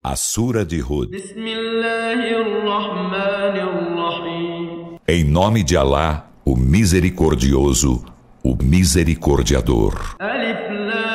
A Sura de Hud. Em nome de Alá, o Misericordioso, o Misericordiador. Alif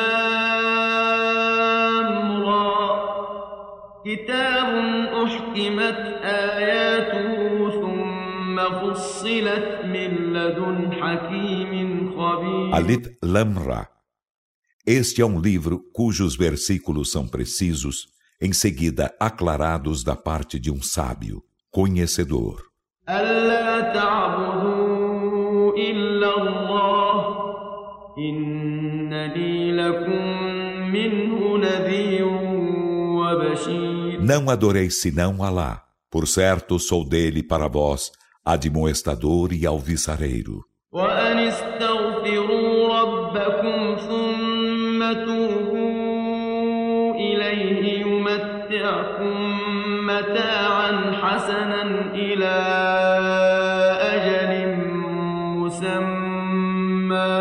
Lam Ra. Kitabun uhkimat ayatuhu thumma fussilat min ladun hakimin khabir. Alif Lam Ra. Este é um livro cujos versículos são precisos, em seguida aclarados da parte de um sábio, conhecedor. Alla ta'budu illa Allah, innani lakum minhu nadhirun wa bashir. Não adoreis senão Alá. Por certo, sou dele para vós, admoestador e alviçareiro. Wa an istaghfiru rabbakum thumma tubu ilayhi yumatti'kum mata'an hasanan ila ajalin musamma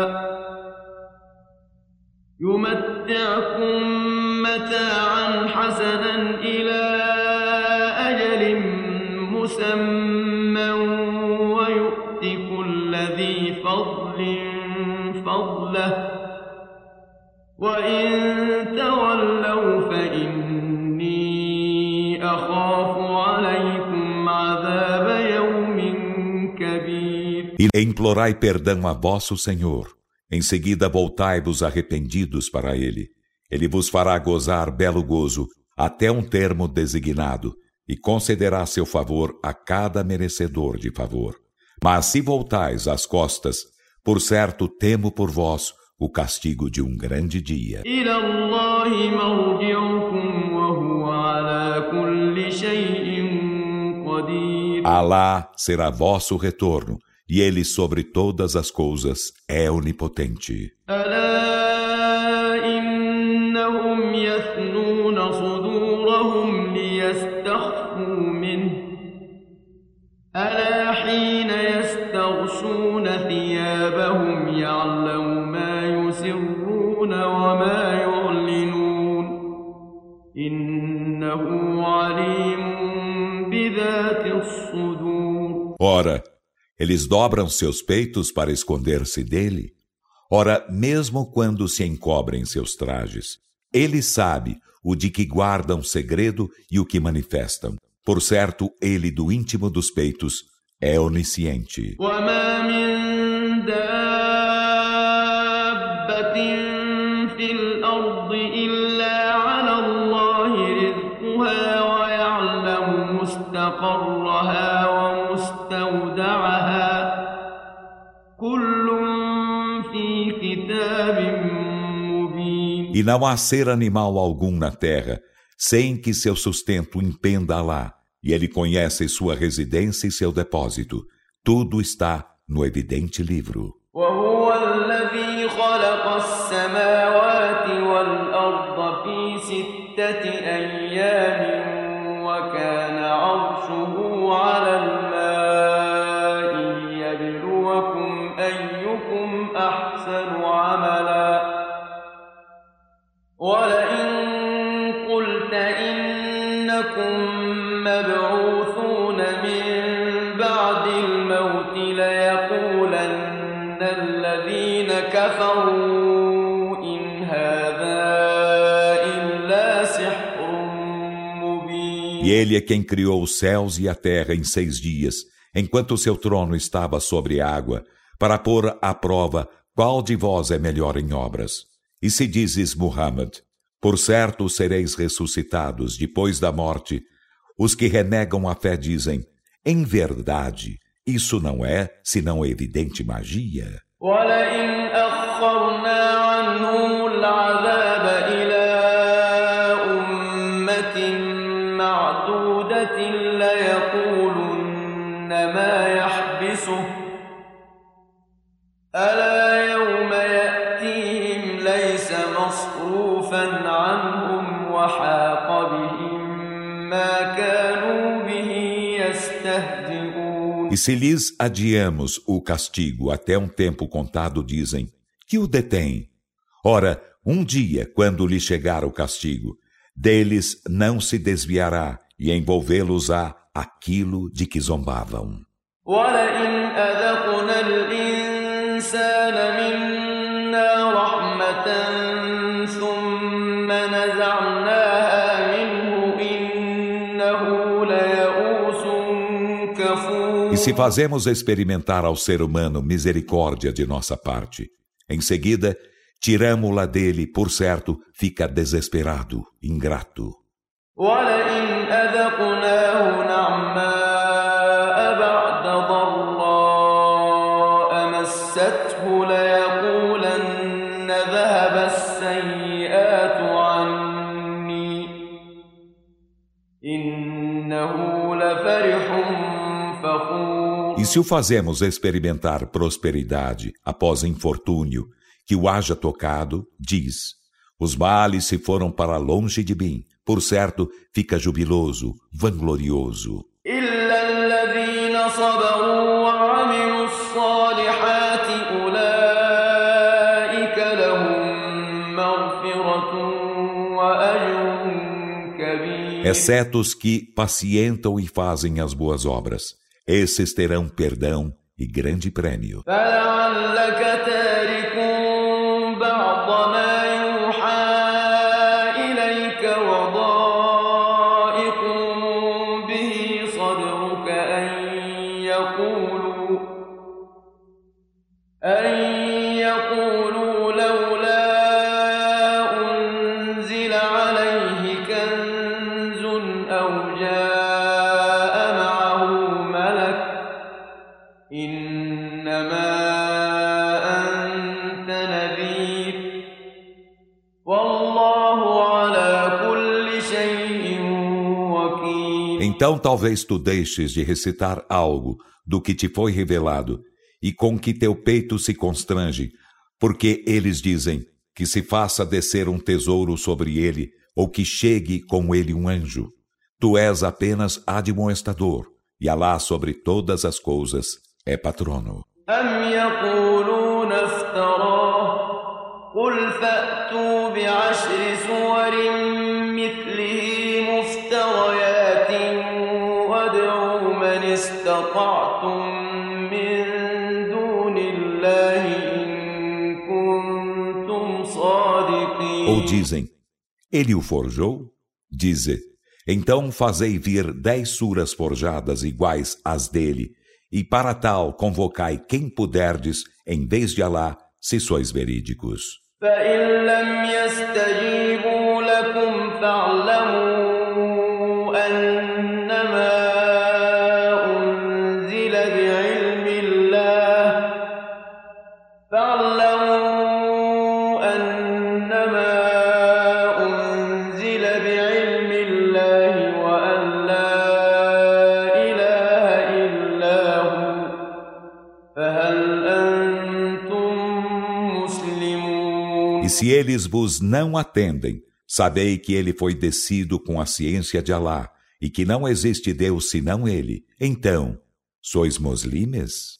wa yu'ti kulli dhi fadlin fadlahu wa in tawallaw fa inni akhafu alaykum adhaba yawmin kabir. E implorai perdão a vosso Senhor. Em seguida voltai-vos arrependidos para Ele. Ele vos fará gozar belo gozo até um termo designado e concederá seu favor a cada merecedor de favor. Mas se voltais as costas, por certo temo por vós o castigo de um grande dia. Alá será vosso retorno, e Ele sobre todas as coisas é onipotente. ألا حين يستغشون ثيابهم يعلم ما يسرون وما يعلنون إنه عليم بذات الصدور. Ora, eles dobram seus peitos para esconder-se dele. Ora, mesmo quando se encobrem seus trajes, ele sabe o de que guardam segredo e o que manifestam. Por certo, ele do íntimo dos peitos é onisciente. E não há ser animal algum na terra sem que seu sustento impenda Alá, e Ele conhece sua residência e seu depósito. Tudo está no evidente livro. E Ele é quem criou os céus e a terra em 6 dias, enquanto seu trono estava sobre a água, para pôr à prova qual de vós é melhor em obras. E se dizes, Muhammad, por certo sereis ressuscitados depois da morte, os que renegam a fé dizem, em verdade, isso não é senão evidente magia. E se lhes adiamos o castigo até um tempo contado, dizem, que o detém? Ora, um dia, quando lhe chegar o castigo, deles não se desviará e envolvê-los-á aquilo de que zombavam. وَلَئِنْ أَذَقْنَا الْإِنسَانَ مِنَّا رَحْمَةً ثُمَّ نَزَعْنَاهَا مِنْهُ إِنَّهُ لَيَئُوسٌ كَفُورٌ. E se fazemos experimentar ao ser humano misericórdia de nossa parte, em seguida, tiramo-la dele, por certo, fica desesperado, ingrato. وَلَئِنْ أَذَقْنَاهُ نَعْمَاءَ بَعْدَ ضَرَّاءَ مَسَّتْهُ لَيَقُولَنَّ ذَهَبَ السَّيِّئَاتُ عَنِّي إِنَّهُ لَفَرِحٌ فَخُورٌ. E se o fazemos experimentar prosperidade após infortúnio, que o haja tocado, diz: os males se foram para longe de mim, por certo, fica jubiloso, vanglorioso. إِلَّا الَّذِينَ صَبَرُوا وَعَمِلُوا الصَّالِحَاتِ أُولَئِكَ لَهُم مَّغْفِرَةٌ وَأَجْرٌ كَبِيرٌ. Exceto os que pacientam e fazem as boas obras. Esses terão perdão e grande prêmio. فَلَعَلَّكَ تَارِكٌ بَعْضَ مَا يُوحَىٰ إِلَيْكَ وَضَائِقٌ بِهِ صَدْرُكَ أَن يَقُولُوا لَوْلَا أُنزِلَ عَلَيْهِ كَنزٌ أَوْ جَاءَ مَعَهُ مَلَكٌ إِنَّمَا أَنتَ نَذِيرٌ وَاللَّهُ عَلَى كُلِّ شَيْءٍ وَكِيلٌ. Então talvez tu deixes de recitar algo do que te foi revelado e com que teu peito se constrange, porque eles dizem que se faça descer um tesouro sobre ele ou que chegue com ele um anjo. Tu és apenas admoestador e Alá sobre todas as coisas é patrono. أَمْ يَقُولُونَ افْتَرَاهُ قُلْ فَأْتُوا بِعَشْرِ سُوَرٍ مِثْلِهِ مُفْتَرَيَاتٍ وَادْعُوا مَنِ اسْتَطَعْتُم مِّن دُونِ اللَّهِ إِن كُنتُمْ صَادِقِينَ. Ou dizem, ele o forjou? Dize, então fazei vir 10 suras forjadas iguais às dele, e para tal convocai quem puderdes em vez de Alá, se sois verídicos. فَإِن لَّمْ يَسْتَجِيبُوا لَكُمْ فَاعْلَمُوا أَنَّمَا أُنزِلَ بِعِلْمِ اللَّهِ وَأَن لَّا إِلَٰهَ إِلَّا هُوَ فَهَلْ أَنتُم مُّسْلِمُونَ. E se eles vos não atendem, sabei que ele foi descido com a ciência de Alá, e que não existe Deus senão ele. Então, sois muslimes?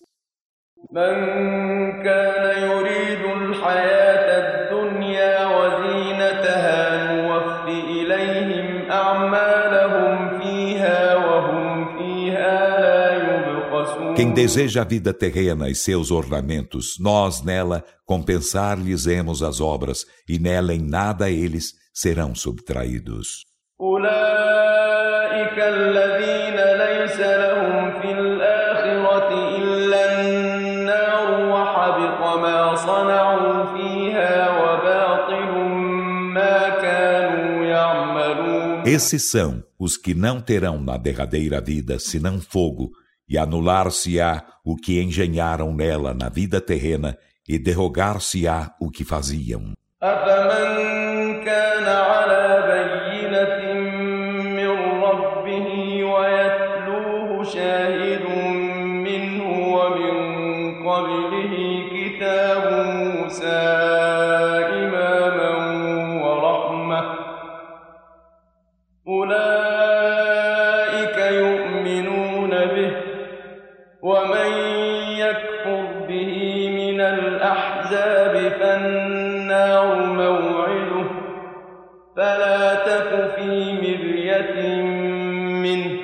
مَن كَانَ يُرِيدُ الْحَيَاةَ الدُّنْيَا وَزِينَتَهَا نُوَفِّ إِلَيْهِمْ أَعْمَالَهُمْ فِيهَا وَهُمْ فِيهَا لَا يُبْخَسُونَ. Quem deseja a vida terrena e seus ornamentos, nós nela compensar-lhes-emos as obras, e nela em nada eles serão subtraídos. أُولَٰئِكَ الَّذِينَ لَيْسَ لَهُمْ فِي الْآخِرَةِ إِلَّا النَّارُ وَحَبِطَ مَا صَنَعُوا فِيهَا وَبَاطِلٌ مَّا كَانُوا يَعْمَلُونَ. Esses são os que não terão na derradeira vida senão fogo, e anular-se-á o que engenharam nela na vida terrena, e derrogar-se-á o que faziam. أَفَمَن كَانَ عَلَىٰ بَيِّنَةٍ مِّن رَّبِّهِ وَيَتْلُوهُ شَاهِدٌ مِّنْهُ وَمِن قَبْلِهِ كِتَابُ مُوسَىٰ إِمَامًا وَرَحْمَةً أُولَٰئِكَ يُؤْمِنُونَ بِهِ وَمَن يَكْفُرْ بِهِ مِنَ الْأَحْزَابِ فَالنَّارُ مَوْعِدُهُ فَلَا تَكُ بينة منه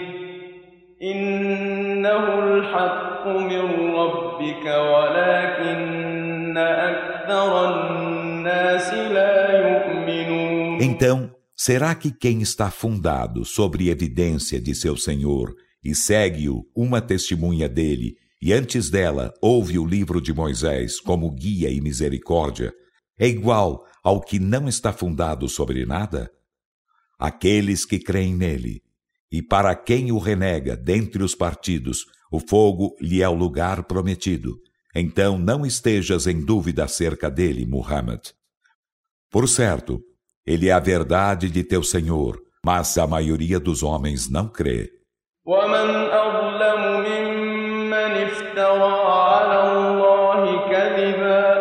إنه الحق من ربك ولكن أكثر الناس لا يؤمنون. Então, será que quem está fundado sobre evidência de seu Senhor e segue-o uma testemunha dele, e antes dela ouve o livro de Moisés como guia e misericórdia, é igual ao que não está fundado sobre nada? Aqueles que creem nele, e para quem o renega dentre os partidos, o fogo lhe é o lugar prometido. Então não estejas em dúvida acerca dele, Muhammad. Por certo, ele é a verdade de teu Senhor, mas a maioria dos homens não crê. ومن أظلم ممن افترى على الله كذبا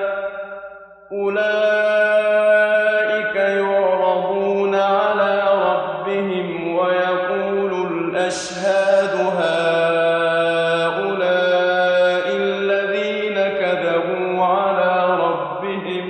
أولئك يعرضون على ربهم ويقول الأشهاد هؤلاء الذين كذبوا على ربهم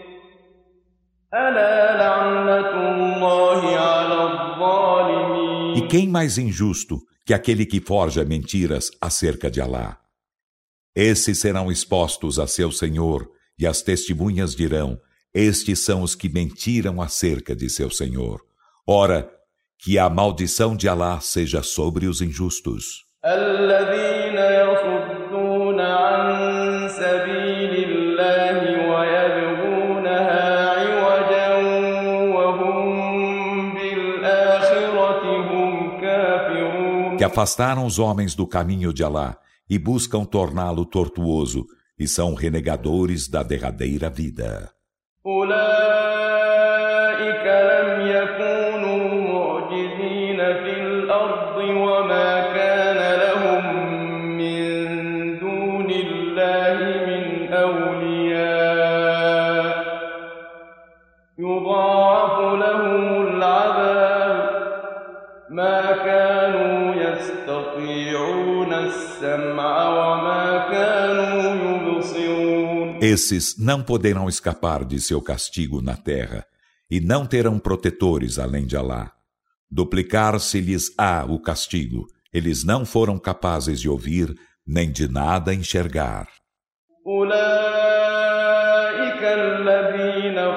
ألا لعنة الله على الظالمين. E quem mais injusto que aquele que forja mentiras acerca de Alá? Esses serão expostos a seu Senhor, e as testemunhas dirão: estes são os que mentiram acerca de seu Senhor. Ora, que a maldição de Alá seja sobre os injustos. الذين يصدون عن سبيل الله ويبغونها عوجا وهم بالآخرة هم كافرون. Que afastaram os homens do caminho de Alá e buscam torná-lo tortuoso, e são renegadores da derradeira vida. أولئك لم يكونوا معجزين في الأرض وما كان لهم من دون الله من أولياء يضاعف لهم العذاب ما كانوا يستطيعون السمع وما كانوا يبصرون. Esses não poderão escapar de seu castigo na terra, e não terão protetores além de Alá. Duplicar-se-lhes-á o castigo, eles não foram capazes de ouvir, nem de nada enxergar. أولئك الذين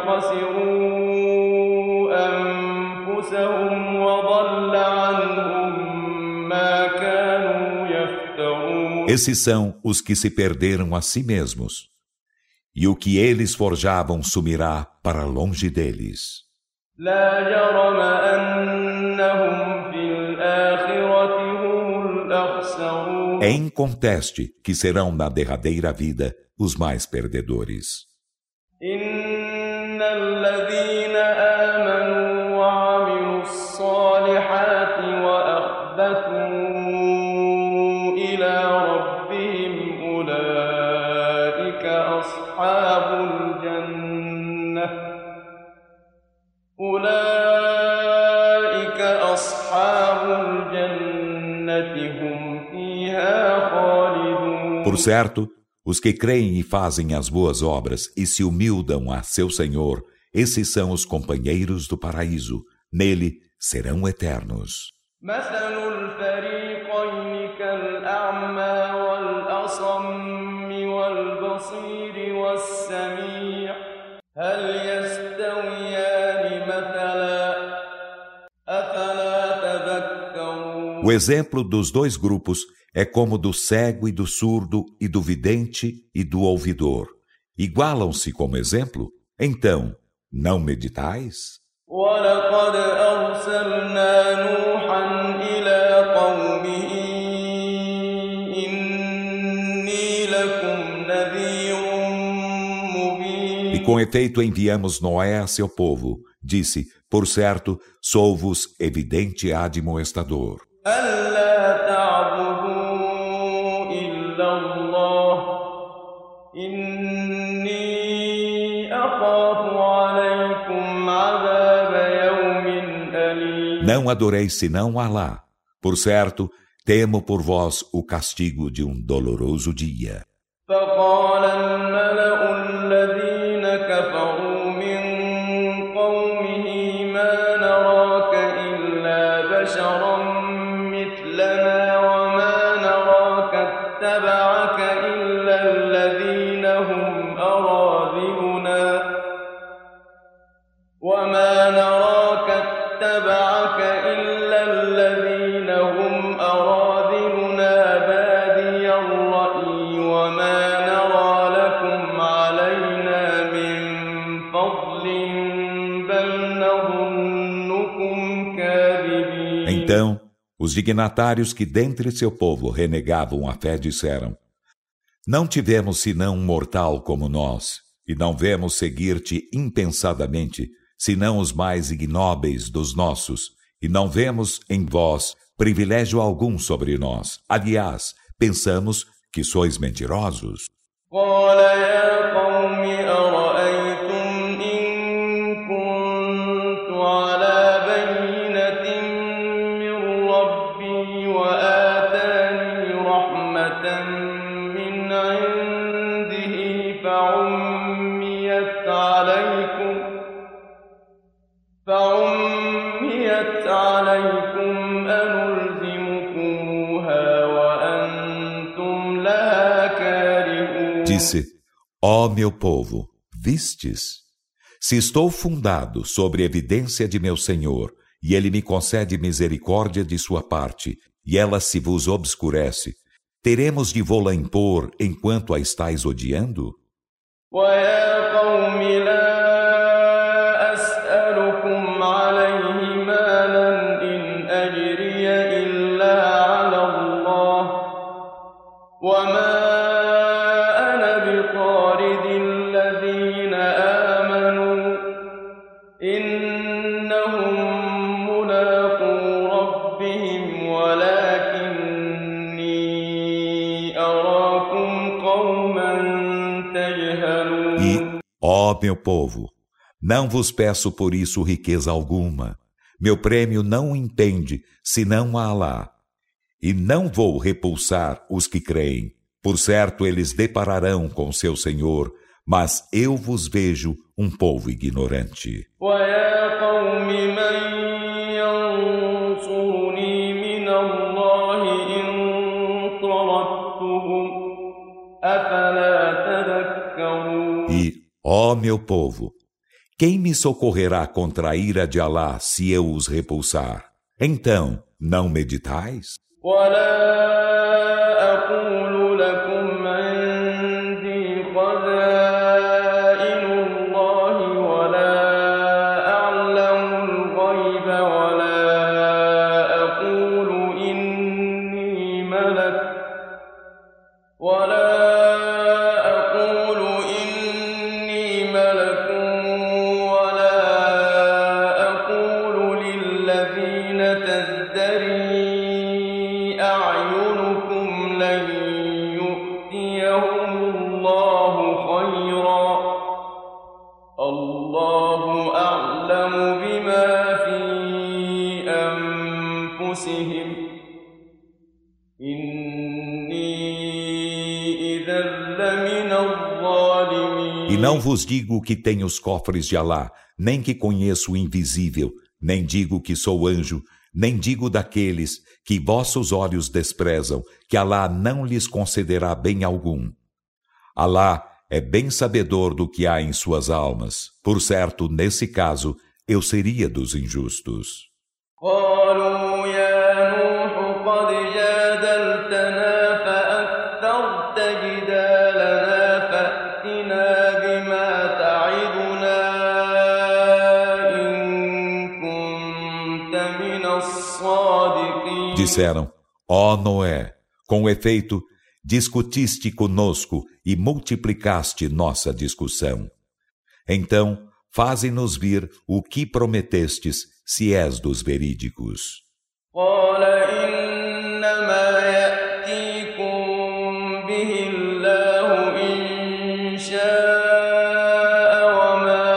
خسروا أنفسهم وضل عنهم ما كانوا يفترون. Esses são os que se perderam a si mesmos, e o que eles forjavam sumirá para longe deles. لا جرم أنهم في الآخرة هم الأخسرون. É inconteste que serão na derradeira vida os mais perdedores. إن الذين آمنوا وعملوا الصالحات وأخبتوا إلى ربهم أولئك أصحاب الجنة هم فيها خالدون. Por certo, os que creem e fazem as boas obras e se humildam a seu Senhor, esses são os companheiros do paraíso. Nele serão eternos. مثل الفريقين كالأعمى والأصم والبصير والسميع هل يستويان مثلا أفلا تذكرون. O exemplo dos dois grupos é como do cego e do surdo e do vidente e do ouvidor. Igualam-se como exemplo? Então, não meditais? ولقد أرسلنا نوحا إلى قومه إني لكم نذير مبين. E com efeito enviamos Noé a seu povo. Disse, por certo, sou-vos evidente admoestador. ألا تعبدوا إلا الله إني أخاف عليكم عذاب يوم أليم. Não adoreis senão Alá. Por certo, temo por vós o castigo de um doloroso dia. فقال الملأ الذين كفروا من قومه ما نراك إلا بشرا مثلنا وما نراك اتبعك إلا الذين هم أراذلنا بادي الرأي وما نرى لكم علينا من فضل بل نظنكم كاذبين. Então, os dignatários que dentre seu povo renegavam a fé disseram: Não tivemos senão um mortal como nós, e não vemos seguir-te impensadamente, senão os mais ignóbeis dos nossos, e não vemos em vós privilégio algum sobre nós. Aliás, pensamos que sois mentirosos. قال يا قوم أرأيتم إن كنت على بينة من ربي وآتاني رحمة من عنده فعميت عليكم أنلزمكموها وأنتم لها كارهون. Disse: Ó meu povo, vistes? Se estou fundado sobre evidência de meu Senhor, e Ele me concede misericórdia de sua parte, e ela se vos obscurece, teremos de vô-la impor enquanto a estáis odiando? ويا قوم لا أسألكم عليه مالا إن أجري إلا على الله وما أنا بطارد الذين آمنوا إنهم ملاقو ربهم ولكني أراكم قوما تجهلون. E, ó meu povo, não vos peço por isso riqueza alguma. Meu prêmio não impende, senão a Alá. E não vou repulsar os que creem. Por certo, eles depararão com seu Senhor, mas eu vos vejo um povo ignorante. ويا قوم من ينصرني من الله إن طردتهم أفلا تذكرون. E, ó meu povo, quem me socorrerá contra a ira de Alá se eu os repulsar? Então, não meditais? ولا أقول لكم عندي خزائن الله ولا أعلم الغيب ولا أقول إني ملك ولا أقول للذين تزدري أعينكم لن يؤتيهم الله خيرا الله أعلم بما في أنفسهم إني إذا لمن الظالمين. E não vos digo que tenho os cofres de Alá, nem que conheço o invisível, nem digo que sou anjo, nem digo daqueles que vossos olhos desprezam, que Alá não lhes concederá bem algum. Alá é bem sabedor do que há em suas almas. Por certo, nesse caso, eu seria dos injustos. قالوا يا نوح قد جادلتنا فأكثرت جدالنا فأتنا بما تعدنا إن كنت من الصادقين. Disseram: Ó Noé, com efeito, discutiste conosco e multiplicaste nossa discussão. Então, faze-nos vir o que prometestes, se és dos verídicos. قال إنما يأتيكم به الله إن شاء وما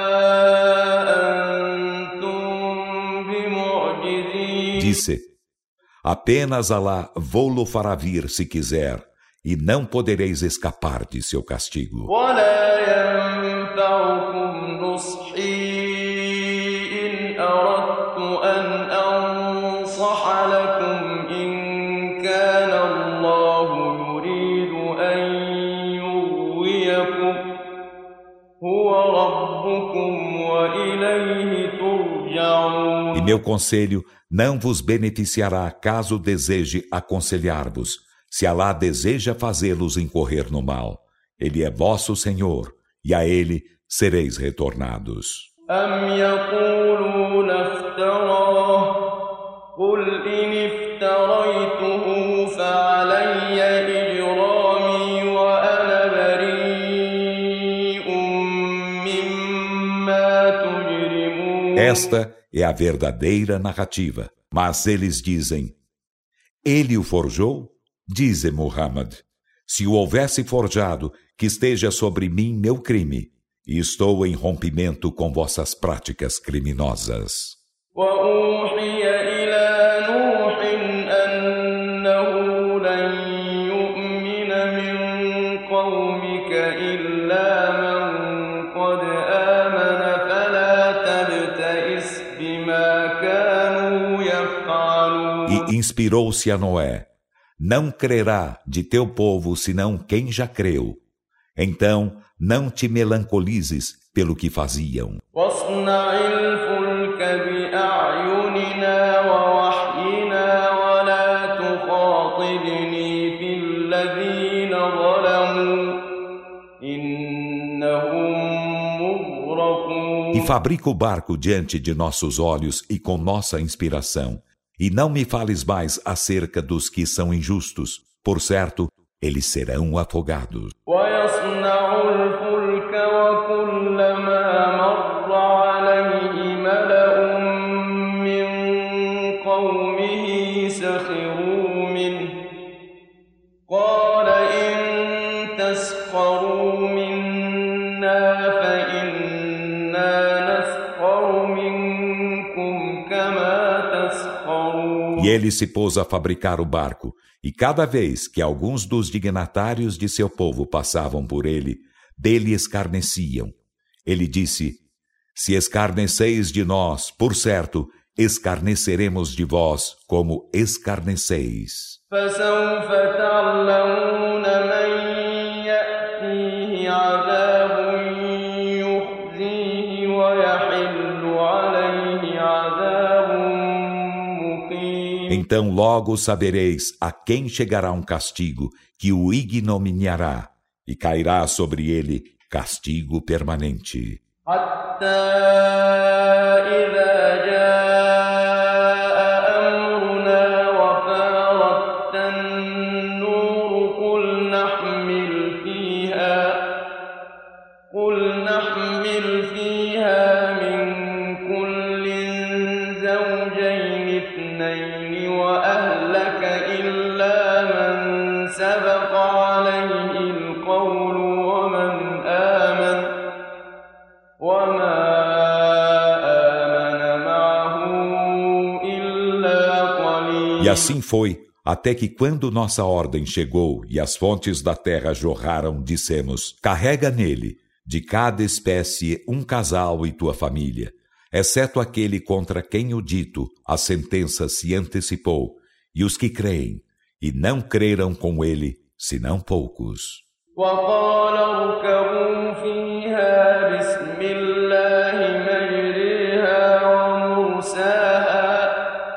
أنتم بمعجزين. Disse: Apenas Alá vô-lo fará vir se quiser, e não podereis escapar de seu castigo. ولا ينفعكم نصحي إن أردت أن أنصح لكم إن كان الله يريد أن يغويكم هو ربكم وإليه ترجعون. E meu conselho não vos beneficiará caso deseje aconselhar-vos, se Alá deseja fazê-los incorrer no mal. Ele é vosso Senhor, e a Ele sereis retornados. أم يقولون افتراه قل إن افتريته فعلي إجرامي وأنا بريء مما تجرمون. Esta é a verdadeira narrativa. Mas eles dizem: Ele o forjou? Dize Muhammad: se o houvesse forjado, que esteja sobre mim meu crime, e estou em rompimento com vossas práticas criminosas. وأوحي إلى نوح أنه لن يؤمن من قومك إلا من قد آمن فلا تبتئس بما كانوا يفعلون. E inspirou-se a Noé: não crerá de teu povo senão quem já creu. Então, não te melancolizes pelo que faziam. واصنع الفلك بأعيننا ووحينا ولا تخاطبني في الذين ظلموا إنهم مغرقون. E fabrica o barco diante de nossos olhos e com nossa inspiração. E não me fales mais acerca dos que são injustos. Por certo, eles serão afogados. ويصنع الفلك وكلما مر عليه ملأ من قومه سخروا منه قال إن تسخروا منا فإنا نسخر منكم كما تسخرون. E ele se pôs a fabricar o barco, e cada vez que alguns dos dignatários de seu povo passavam por ele, dele escarneciam. Ele disse: se escarneceis de nós, por certo, escarneceremos de vós como escarneceis. فسوف تعلمون من يأتيه عذاب يخزيه ويحل عليه عذاب مقيم. Então logo sabereis a quem chegará um castigo que o ignominiará, e cairá sobre ele castigo permanente. حتى إذا جاء أمرنا وفارت النور قل نحمل فيها من كل زوجين اثنين وأهلك إلا من سبق عليه القول ومن آمن وما آمن معه إلا قليل. E assim foi, até que quando nossa ordem chegou e as fontes da terra jorraram, dissemos: carrega nele, de cada espécie, um casal e tua família, exceto aquele contra quem o dito, a sentença se antecipou, e os que creem, e não creram com ele, senão poucos. وقال اركبوا فيها بسم الله مجريها ومرساها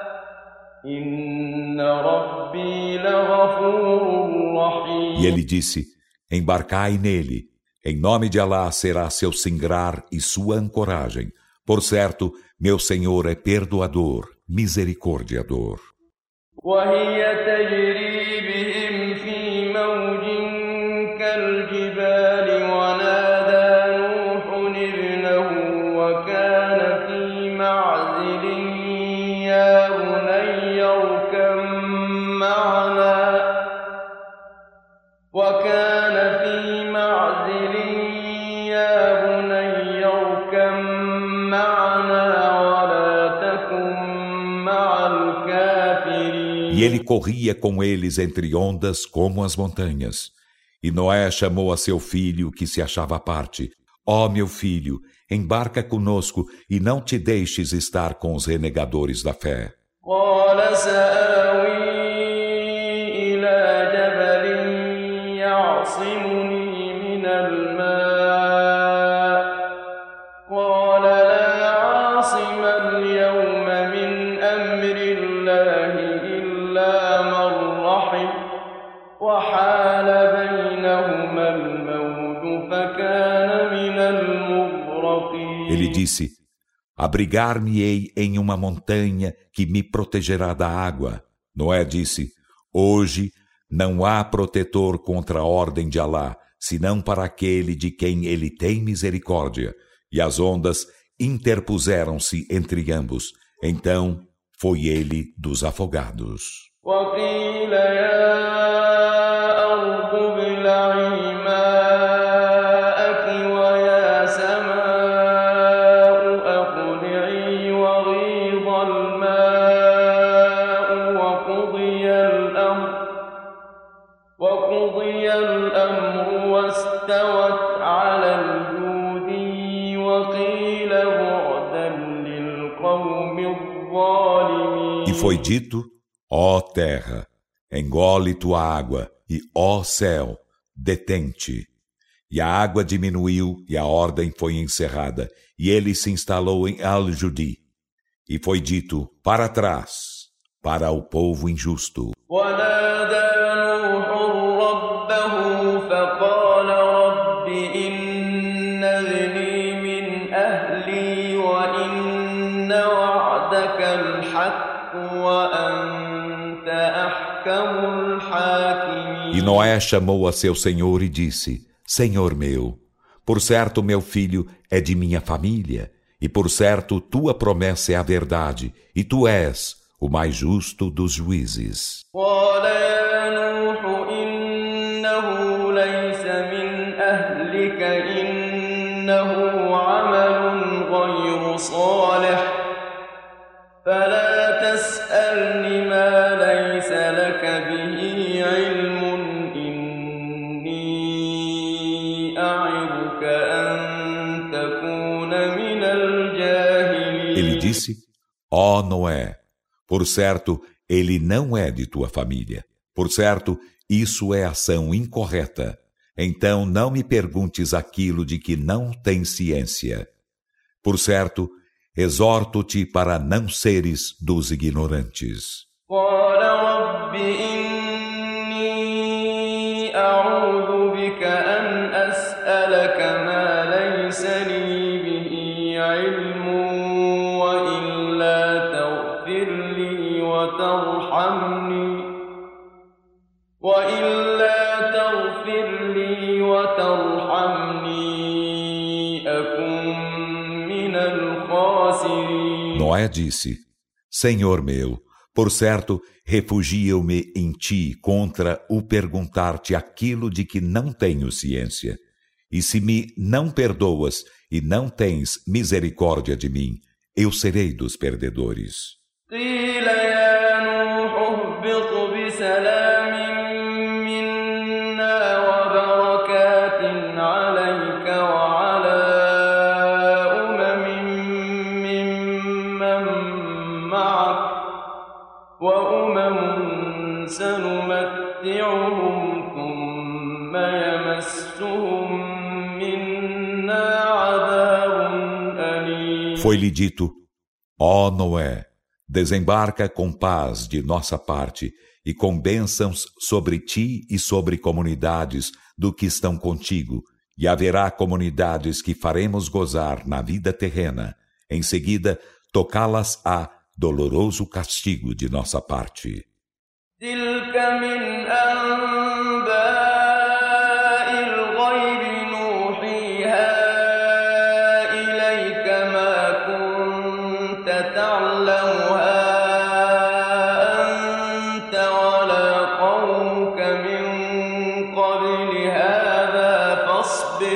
إن ربي لغفور رحيم. E ele disse: embarcai nele, em nome de Alá será seu singrar e sua ancoragem. Por certo, meu Senhor é perdoador, misericordiador. وهي تجري بهم في موج كالجبال ونادى نوح ابنه وكان في معزل يا بني اركب معنا ولا تكن مع الكافرين. E ele corria com eles entre ondas como as montanhas. E Noé chamou a seu filho, que se achava à parte: Ó meu filho, embarca conosco e não te deixes estar com os renegadores da fé. قال سآوي إلى جبل يعصمني من الماء قال لا عاصم اليوم من أمر الله إلا من رحم وحال بينهما الموج فكان من المغرقين. Ele disse: abrigar-me-ei em uma montanha que me protegerá da água. Noé disse: hoje não há protetor contra a ordem de Alá, senão para aquele de quem ele tem misericórdia. E as ondas interpuseram-se entre ambos. Então foi ele dos afogados. وقيل يا أرض ابلعي ماءك ويا سماء أقلعي وغيض الماء وقضي الأمر واستوت على الجودي وقيل بعدا للقوم الظالمين. E foi dito: ó terra, engole tua água, e ó céu, detente. E a água diminuiu, e a ordem foi encerrada, e ele se instalou em Al-Judi. E foi dito: para trás, para o povo injusto. ونادى نوح ربه فقال رب إن ابني من أهلي وإن وعدك الحق وأنت أحكم الحاكمين. E Noé chamou a seu senhor e disse: Senhor meu, por certo meu filho é de minha família, e por certo tua promessa é a verdade, e tu és o mais justo dos juízes. قال يا نوح إنه ليس من أهلك إنه عمل غير صالح فلا تسألني ما ليس لك به علم إني أعظك أن تكون من الجاهلين. Ele disse: ó Noé, por certo, ele não é de tua família. Por certo, isso é ação incorreta. Então não me perguntes aquilo de que não tens ciência. Por certo, exorto-te para não seres dos ignorantes. قال رب إني أعوذ بك أن أسألك ما ليس لي به علم وإلا تغفر لي وترحمني أكن من الخاسرين. Noé disse: Senhor meu, por certo, refugio-me em ti contra o perguntar-te aquilo de que não tenho ciência. E se me não perdoas e não tens misericórdia de mim, eu serei dos perdedores. قيل يا نوح اهبط بسلام منا وبركات عليك وعلى أمم ممن معك وأمم سنمتعهم ثم يمسهم منا عذاب أليم. Foi-lhe dito: ó Noé, desembarca com paz de nossa parte e com bênçãos sobre ti e sobre comunidades do que estão contigo, e haverá comunidades que faremos gozar na vida terrena. Em seguida, tocá-las-á doloroso castigo de nossa parte. تلك من أنباء الغيب نوحيها إليك ما كنت تعلمها أنت ولا قومك من قبل هذا فاصبر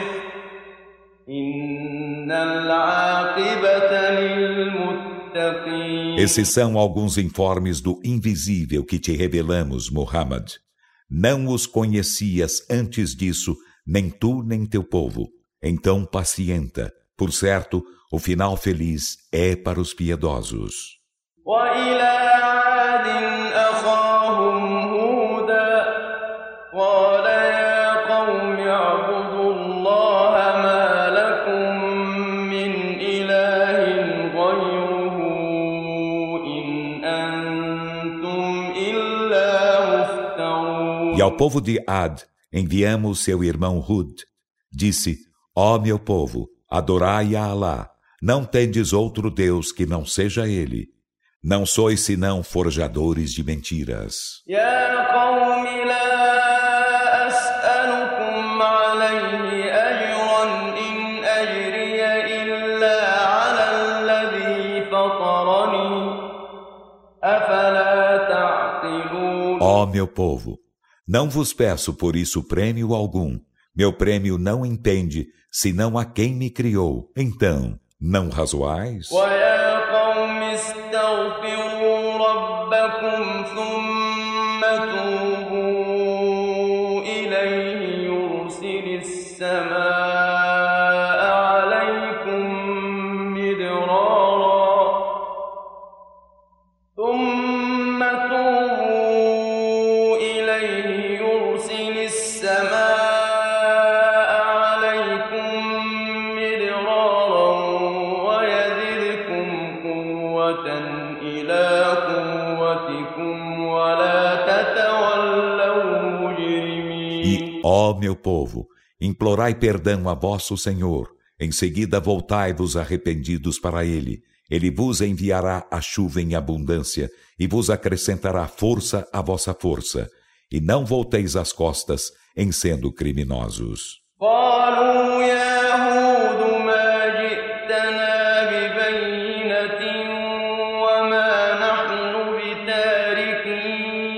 إن العاقبة للمتقين. Esses são alguns informes do invisível que te revelamos, Muhammad. Não os conhecias antes disso, nem tu nem teu povo. Então pacienta. Por certo, o final feliz é para os piedosos. وإلى عاد أخاهم هودا قال يا قوم اعبدوا الله ما لكم من إله غيره إن أنتم إلا مفترون. E ao povo de Ad enviamos seu irmão Hud. Disse: ó meu povo, adorai a Alá. Não tendes outro Deus que não seja Ele. Não sois senão forjadores de mentiras. يا قوم لا أسألكم عليه أجرا إن أجري إلا على الذي فطرني أفلا تعقلون. Ó meu povo, não vos peço por isso prêmio algum. Meu prêmio não entende, senão a quem me criou. Então, não razoais? ويا قوم استغفروا ربكم ثم توبوا إليه يرسل السماء عليكم مدرارا ثم توبوا إليه يرسل السماء عليكم مدرارا ويزدكم قوة إلى قوتكم ولا تتولوا مجرمين. E, ó meu povo, implorai perdão a vosso Senhor. Em seguida voltai-vos arrependidos para Ele. Ele vos enviará a chuva em abundância e vos acrescentará força à vossa força. E não volteis as costas em sendo criminosos. قالوا يا هود ما جئتنا ببينة وما نحن بتاركي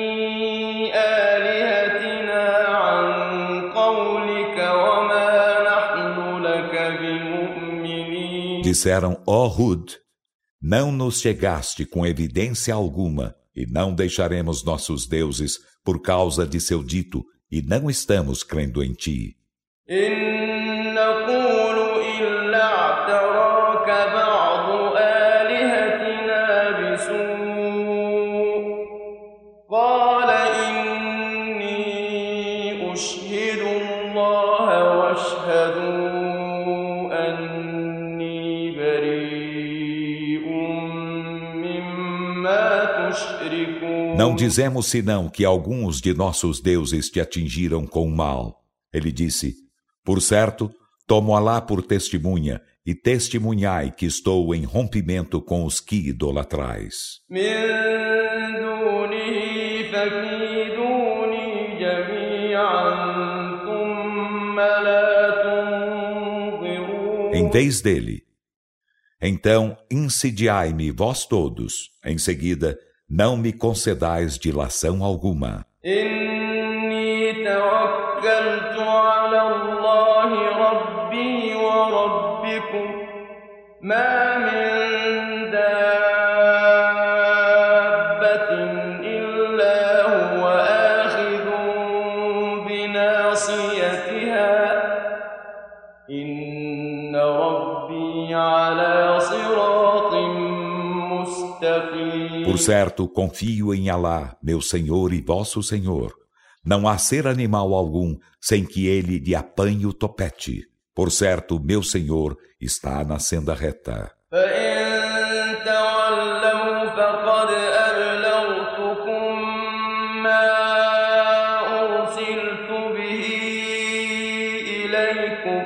آلهتنا عن قولك وما نحن لك بمؤمنين. Disseram: ó Hud, não nos chegaste com evidência alguma, e não deixaremos nossos deuses por causa de seu dito, e não estamos crendo em ti. إن نقول إلا اعتراك بعض آلهتنا بسوء قال إني أشهد الله واشهدوا أني بريء مما تشركون. Não dizemos senão que alguns de nossos deuses te atingiram com mal. Ele disse: por certo, tomo Alá por testemunha, e testemunhai que estou em rompimento com os que idolatrais. من دونه فكيدوني جميعا ثم لا تنظرون. Em vez dele, então insidiai-me vós todos. Em seguida, não me concedais dilação alguma. إني توكلت على الله ربي وربكم ما من دابة إلا هو آخذ بناصيتها إن ربي على صراط مستقيم. Por certo, confio em Alá, meu Senhor e vosso Senhor. Não há ser animal algum sem que ele lhe apanhe o topete. Por certo, meu Senhor está na senda reta. فإن تولوا فقد أبلغتكم ما أرسلت به إليكم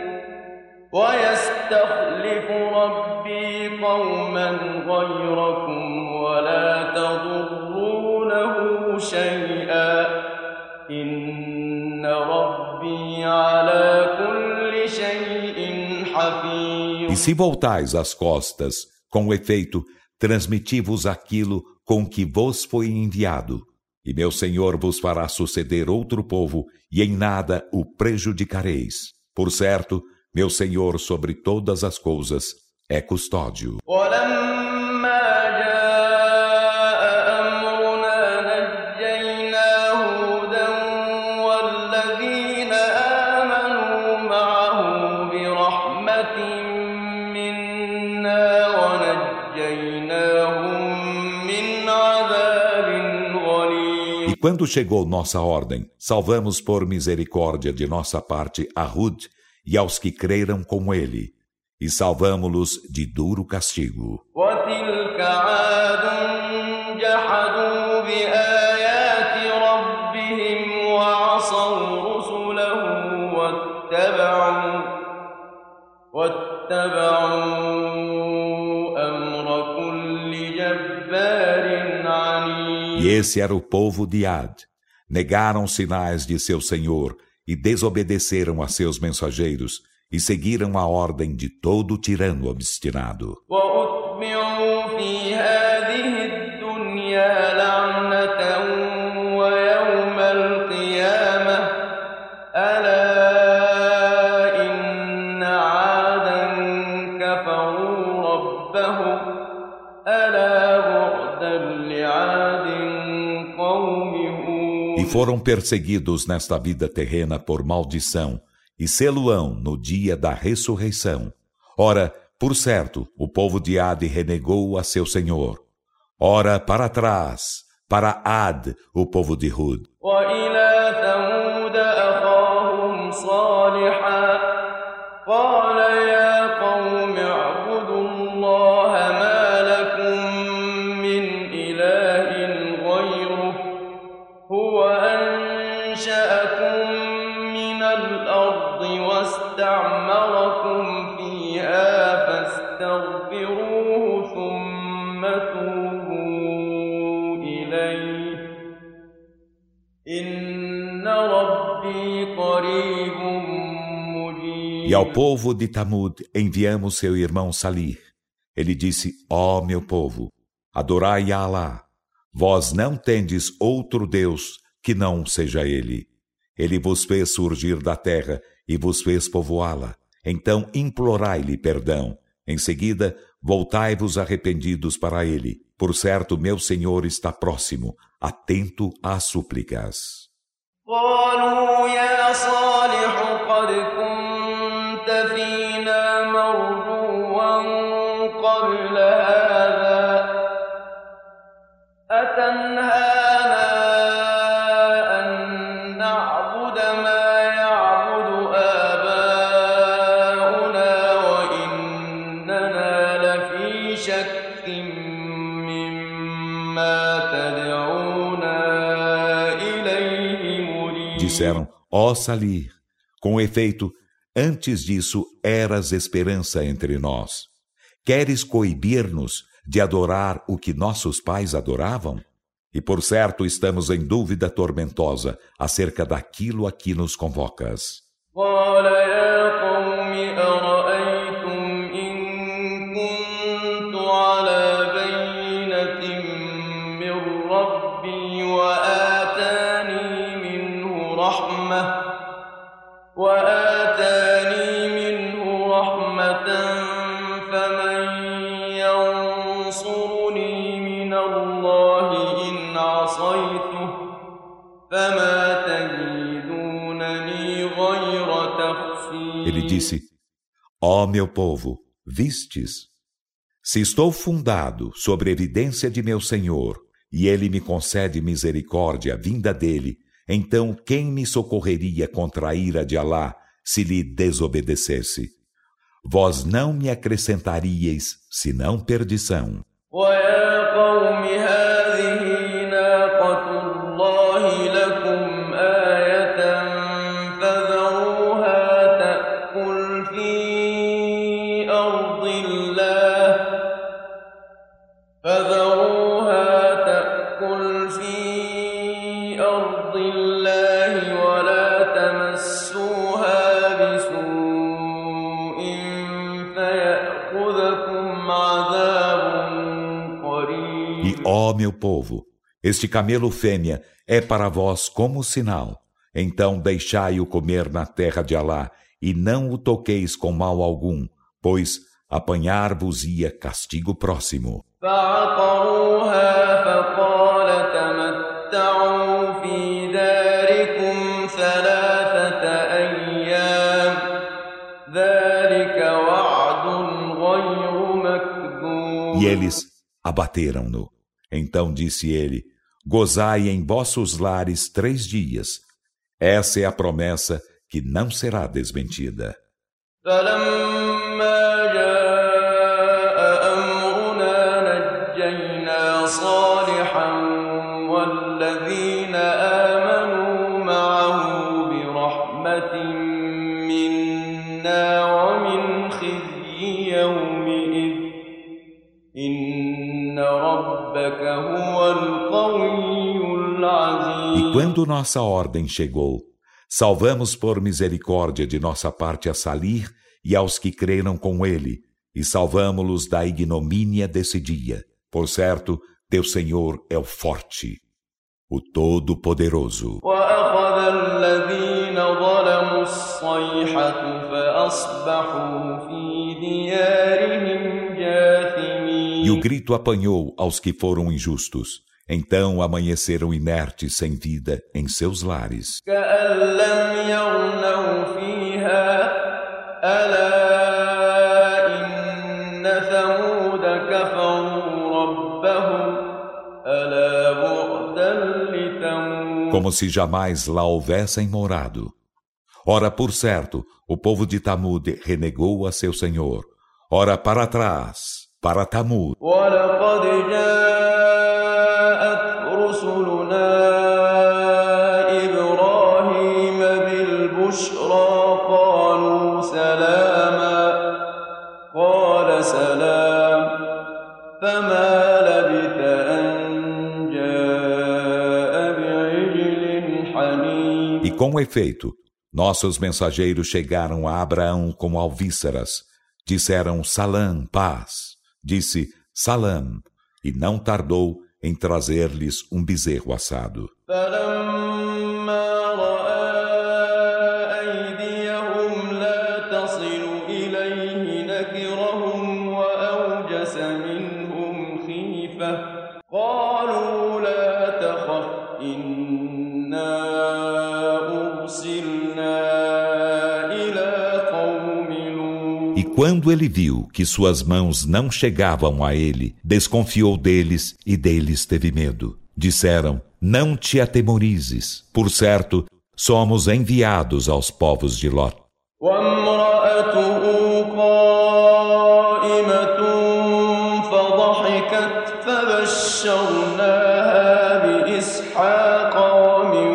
ويستخلف ربي قوما غيركم ولا تضرونه شيئا إن ربي على كل شيء حفيظ. E se voltais as costas, com efeito, transmiti-vos aquilo com que vos foi enviado. E meu Senhor vos fará suceder outro povo, e em nada o prejudicareis. Por certo, meu Senhor sobre todas as coisas é custódio. E quando chegou nossa ordem, salvamos por misericórdia de nossa parte a Hud e aos que creram com ele, e salvamo-los de duro castigo. وتلك عاد جحدوا بآيات ربهم وعصوا رسله واتبعوا أمر كل جبار عنيد. E esse era o povo de Ad. Negaram os sinais de seu Senhor e desobedeceram a seus mensageiros e seguiram a ordem de todo tirano obstinado. وأتبعوا في هذه الدنيا لعنة ويوم القيامة ألا إن عادا كفروا ربهم ألا بعدا لعاد قوم E هود. foram perseguidos nesta vida terrena por maldição, e sê-lo-ão no dia da ressurreição. Ora, por certo, o povo de Ad renegou a seu Senhor. Ora, para trás, para Ad, o povo de Hud. وإلى ثمود أخاهم صالحا قال يا قوم اعبدوا الله ما لكم من إله غيره هو أنشأكم من الأرض واستعمركم فيها فاستغفروه ثم توبوا إليه إن ربي قريب E ao مجيب. povo de Tamud enviamos seu irmão Salih. Ele disse, ó meu povo, adorai a Alá. Vós não tendes outro Deus que não seja Ele. Ele vos fez surgir da terra e vos fez povoá-la. Então implorai-lhe perdão. Em seguida, voltai-vos arrependidos para ele. Por certo, meu Senhor está próximo, atento às súplicas. قالوا يا صالح قد كنت فينا مرجوا قبل هذا أتنهانا أن نعبد ما يعبد آباؤنا وإننا لفي شك مما تدعونا إليه مريب. Disseram, ó Salih, com efeito, antes disso eras esperança entre nós. Queres coibir-nos de adorar o que nossos pais adoravam? E por certo estamos em dúvida tormentosa acerca daquilo a que nos convocas. قال يا قوم أرأيتم إن كنت على بينة من ربي وآتاني منه رحمة فمن ينصرني من الله إن عصيته فما تزيدونني غير تخسير. Ele disse, ó meu povo, vistes? Se estou fundado sobre evidência de meu Senhor, e Ele me concede misericórdia vinda dele, então quem me socorreria contra a ira de Alá se lhe desobedecesse? Vós não me acrescentaríeis, senão perdição. ويا قوم هذه ناقة الله لكم آية فذروها تأكل في أرض الله ولا تمسوها بسوء فيأخذكم عذاب قريب. E, ó meu povo, este camelo fêmea é para vós como sinal. Então deixai-o comer na terra de Alá, e não o toqueis com mal algum, pois apanhar-vos-ia castigo próximo. فعقروها فقال تمتعوا في داركم 3 أيام ذلك وعد غير مكذوب. E eles abateram-no. Então disse ele, gozai em vossos lares 3 dias. Essa é a promessa que não será desmentida. فلما جاء أمرنا نجينا صالحا والذين آمنوا معه برحمة منا ومن خزي يومئذ إن ربك هو القوي العزيز. E quando nossa ordem chegou, salvamos por misericórdia de nossa parte a Salih e aos que creram com ele, e salvamo-los da ignomínia desse dia. Por certo, teu Senhor é o forte, o Todo-Poderoso. وأخذ الذين ظلموا الصيحة فأصبحوا في ديارهم جاثمين. E o grito apanhou aos que foram injustos. Então amanheceram inertes sem vida em seus lares. كأن لم يغنوا فيها ألا إن ثمود كفروا ربهم ألا بعدا لثمود. Como se jamais lá houvessem morado. Ora, por certo, o povo de Tamud renegou a seu Senhor. Ora, para trás, para Tamud. ولقد جاءت رسلنا إبراهيم بالبشرى قالوا سلاما قال سلام فما لبث أن جاء بعجل حنيذ. E com efeito, nossos mensageiros chegaram a Abraão como alvíceras. Disseram Salam, paz. Disse Salam, e não tardou em trazer-lhes um bezerro assado. فلما رأى أيديهم لا تصل إليه نكرهم وأوجس منهم خيفة قالوا لا تخف إنا أرسلنا إلى قوم لوط. E quando ele viu que suas mãos não chegavam a ele, desconfiou deles e deles teve medo. Disseram, não te atemorizes. Por certo, somos enviados aos povos de Ló. وامرأته قائمة فضحكت فبشرناها بإسحاق ومن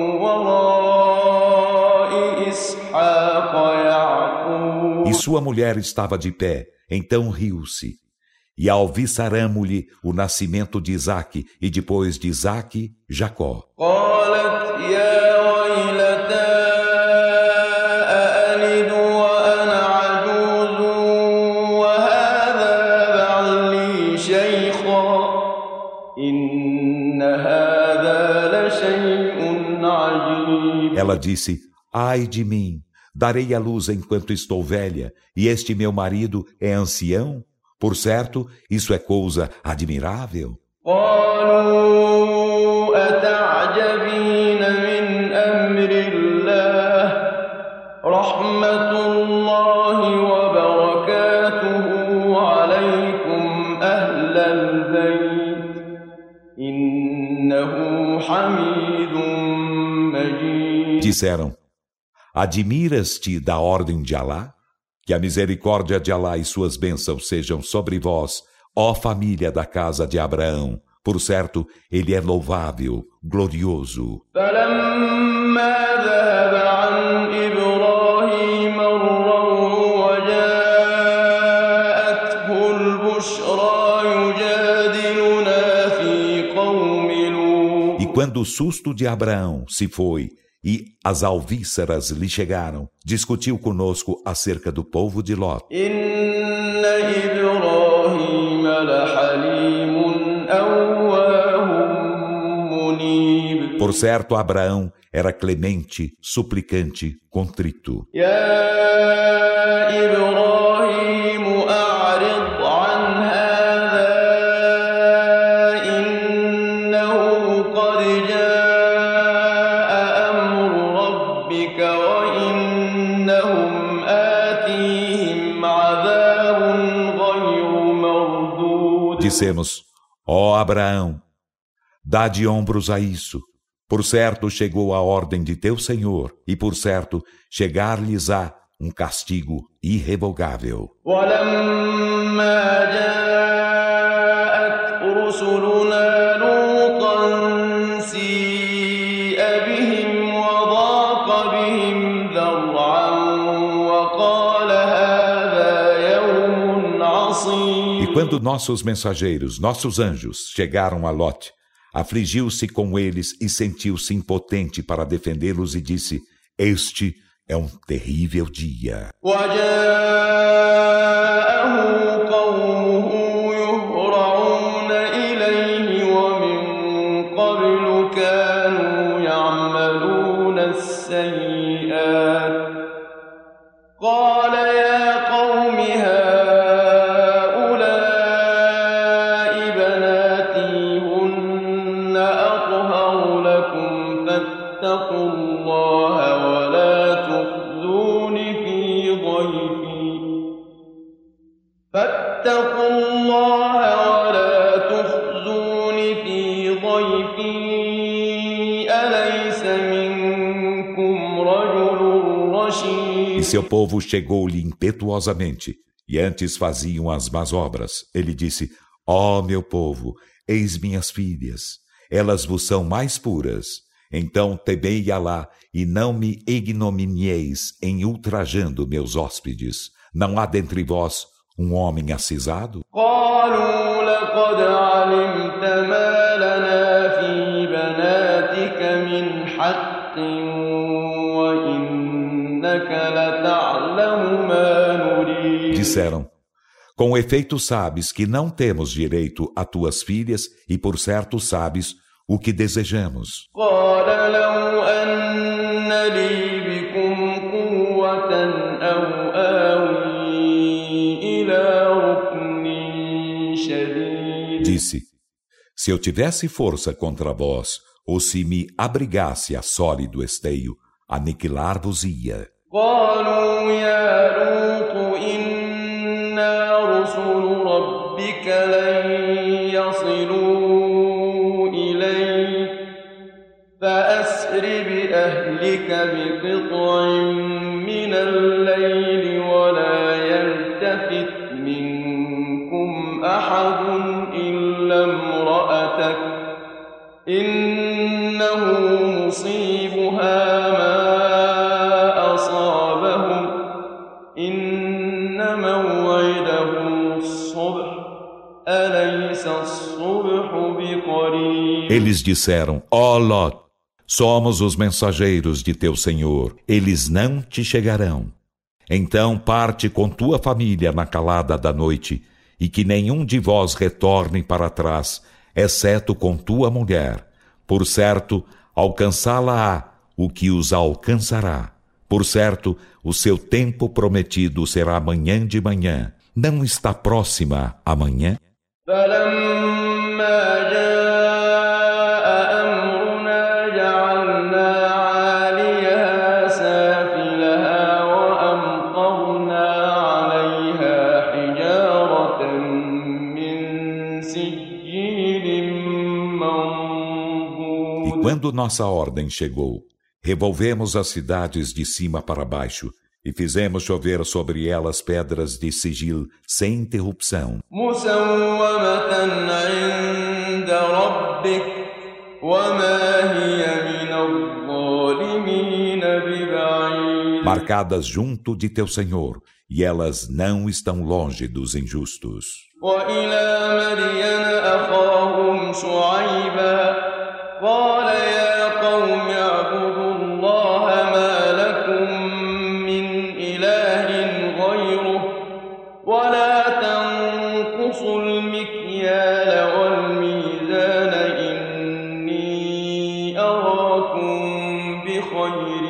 وراء إسحاق يعقوب. E sua mulher estava de pé, então riu-se. E alviçaramo-lhe o nascimento de Isaque, e depois de Isaque, Jacó. قالت يا ويلتى أألد وأنا عجوز وهذا بعلي شيخا إن هذا لشيء عجيب. Ela disse, ai de mim, darei à luz enquanto estou velha, e este meu marido é ancião? Por certo, isso é coisa admirável. قالوا أتعجبين من أمر الله رحمة الله وبركاته عليكم أهل البيت إنه حميد مجيد. Disseram, admiras-te da ordem de Alá? Que a misericórdia de Alá e suas bênçãos sejam sobre vós, ó família da casa de Abraão. Por certo, ele é louvável, glorioso. فلما ذهب عن إبراهيم الروع وجاءته البشرى يجادلنا في قوم لوط. E quando o susto de Abraão se foi e as alvíceras lhe chegaram, discutiu conosco acerca do povo de Ló. إن إبراهيم لحليم أواه منيب. Por certo, Abraão era clemente, suplicante, contrito. يا إبراهيم أعرض عن هذا إنه قد جاء أمر ربك وإنهم آتيهم عذاب غير مردود. Dissemos, ó Abraão, Dá de ombros a isso. Por certo chegou a ordem de teu Senhor, e por certo chegar-lhes-á um castigo irrevogável. E quando nossos mensageiros, nossos anjos, chegaram a Lot, afligiu-se com eles e sentiu-se impotente para defendê-los e disse: Este é um terrível dia. E seu povo chegou-lhe impetuosamente, e antes faziam as más obras. Ele disse: Ó meu povo, eis minhas filhas, elas vos são mais puras. Então temei Alá, e não me ignominieis em ultrajando meus hóspedes. Não há dentre vós um homem acisado? Disseram: Com efeito sabes que não temos direito a tuas filhas, e por certo sabes o que desejamos. Disse: Se eu tivesse força contra vós, ou se me abrigasse a sólido esteio, aniquilar-vos-ia. فأسر بأهلك بقطع من الليل ولا يلتفت منكم أحد إلا امرأتك إنه مصيبها ما أصابهم إن موعدهم الصبح أليس الصبح بقريب. Eles disseram: Ó Lot, somos os mensageiros de teu Senhor, eles não te chegarão. Então parte com tua família na calada da noite, e que nenhum de vós retorne para trás, exceto com tua mulher. Por certo, alcançá-la-á o que os alcançará. Por certo, o seu tempo prometido será amanhã de manhã. Não está próxima amanhã? Quando nossa ordem chegou, revolvemos as cidades de cima para baixo e fizemos chover sobre elas pedras de sigil sem interrupção. Marcadas junto de teu Senhor, e elas não estão longe dos injustos. قال يا قوم اعبدوا الله ما لكم من إله غيره ولا تنقصوا المكيال والميزان إني أراكم بخير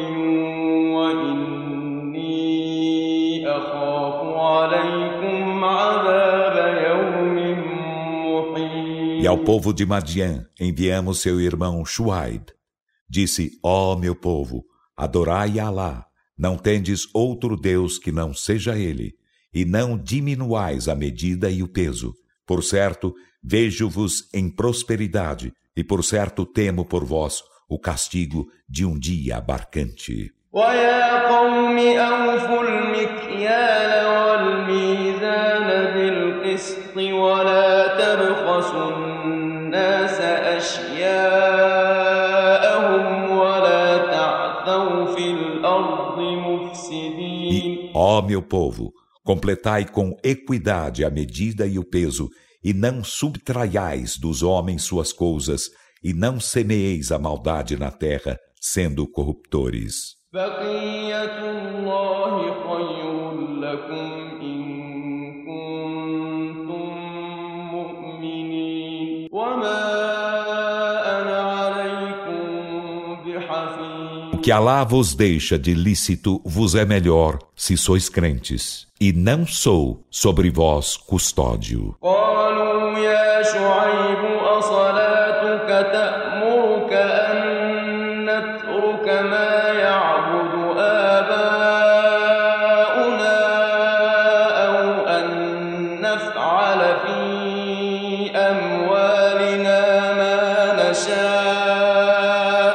وإني أخاف عليكم عذاب يوم محيط. E ao povo de Madian enviamos seu irmão Shuaib. Disse: Ó meu povo, adorai Alá, não tendes outro Deus que não seja Ele, e não diminuais a medida e o peso. Por certo, vejo-vos em prosperidade, e por certo temo por vós o castigo de dia abarcante. ويا قوم أوفوا المكيال والميزان بالقسط ولا تبخسوا الناس أشياءهم ولا تعثوا في الأرض مفسدين. E, ó meu povo, completai com equidade a medida e o peso, e não subtraiais dos homens suas coisas, e não semeeis a maldade na terra, sendo corruptores. بقية الله خير لكم إن كنتم مؤمنين وما أنا عليكم بحفيظ. O que Alá vos deixa de lícito vos é melhor, se sois crentes, e não sou sobre vós custódio. قالوا يا شعيب أصلاتك تأمرك أن نترك ما يعبد آباؤنا أو أن نفعل في أموالنا ما نشاء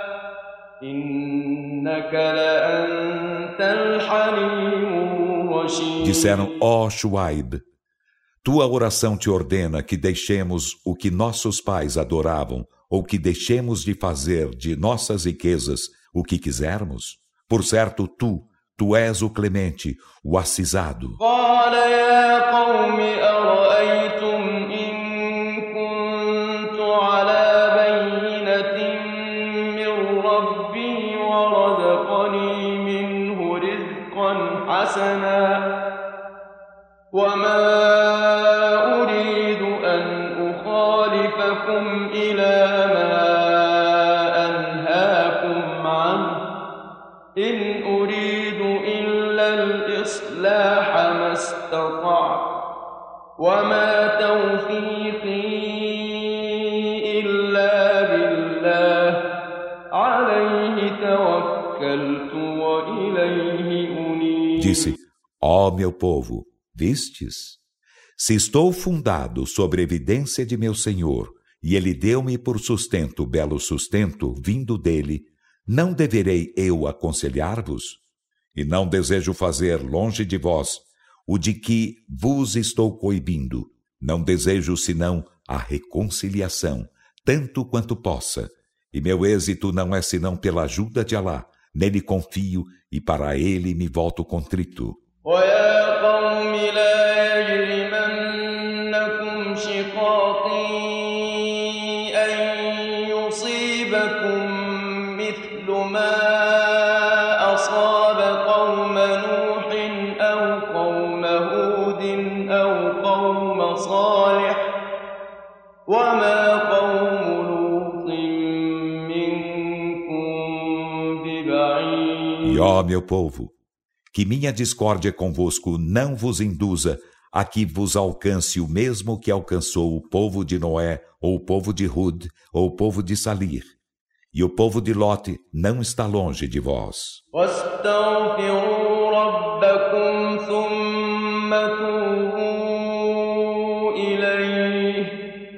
إنك لأنت الحليم الرشيد. Disseram, ó Shuaib, tua oração te ordena que deixemos o que nossos pais adoravam, ou que deixemos de fazer de nossas riquezas o que quisermos? Por certo, tu és o clemente, o acisado. قال يا قوم أرأيتم إن كنت على بينة من ربي ورزقني منه رزقا حسنا وما أريد أن أخالفكم إلى ما أنهاكم عنه إن أريد إلا الإصلاح ما استطعت وما توفيقي إلا بالله عليه توكلت وإليه أنيب. Disse, ó meu povo, vistes? Se estou fundado sobre a evidência de meu Senhor, e Ele deu-me por sustento belo sustento vindo dele, não deverei eu aconselhar-vos? E não desejo fazer longe de vós o de que vos estou coibindo. Não desejo senão a reconciliação, tanto quanto possa. E meu êxito não é senão pela ajuda de Alá. Nele confio e para ele me volto contrito. ويا قوم لا يجرمنكم شقاقي أن يصيبكم مثل ما أصاب قوم نوح أو قوم هود أو قوم صالح وما قوم لوط منكم ببعيد. E ó meu povo, que minha discórdia convosco não vos induza a que vos alcance o mesmo que alcançou o povo de Noé, ou o povo de Hud, ou o povo de Salir. E o povo de Lot não está longe de vós. واستغفروا ربكم ثم توبوا إليه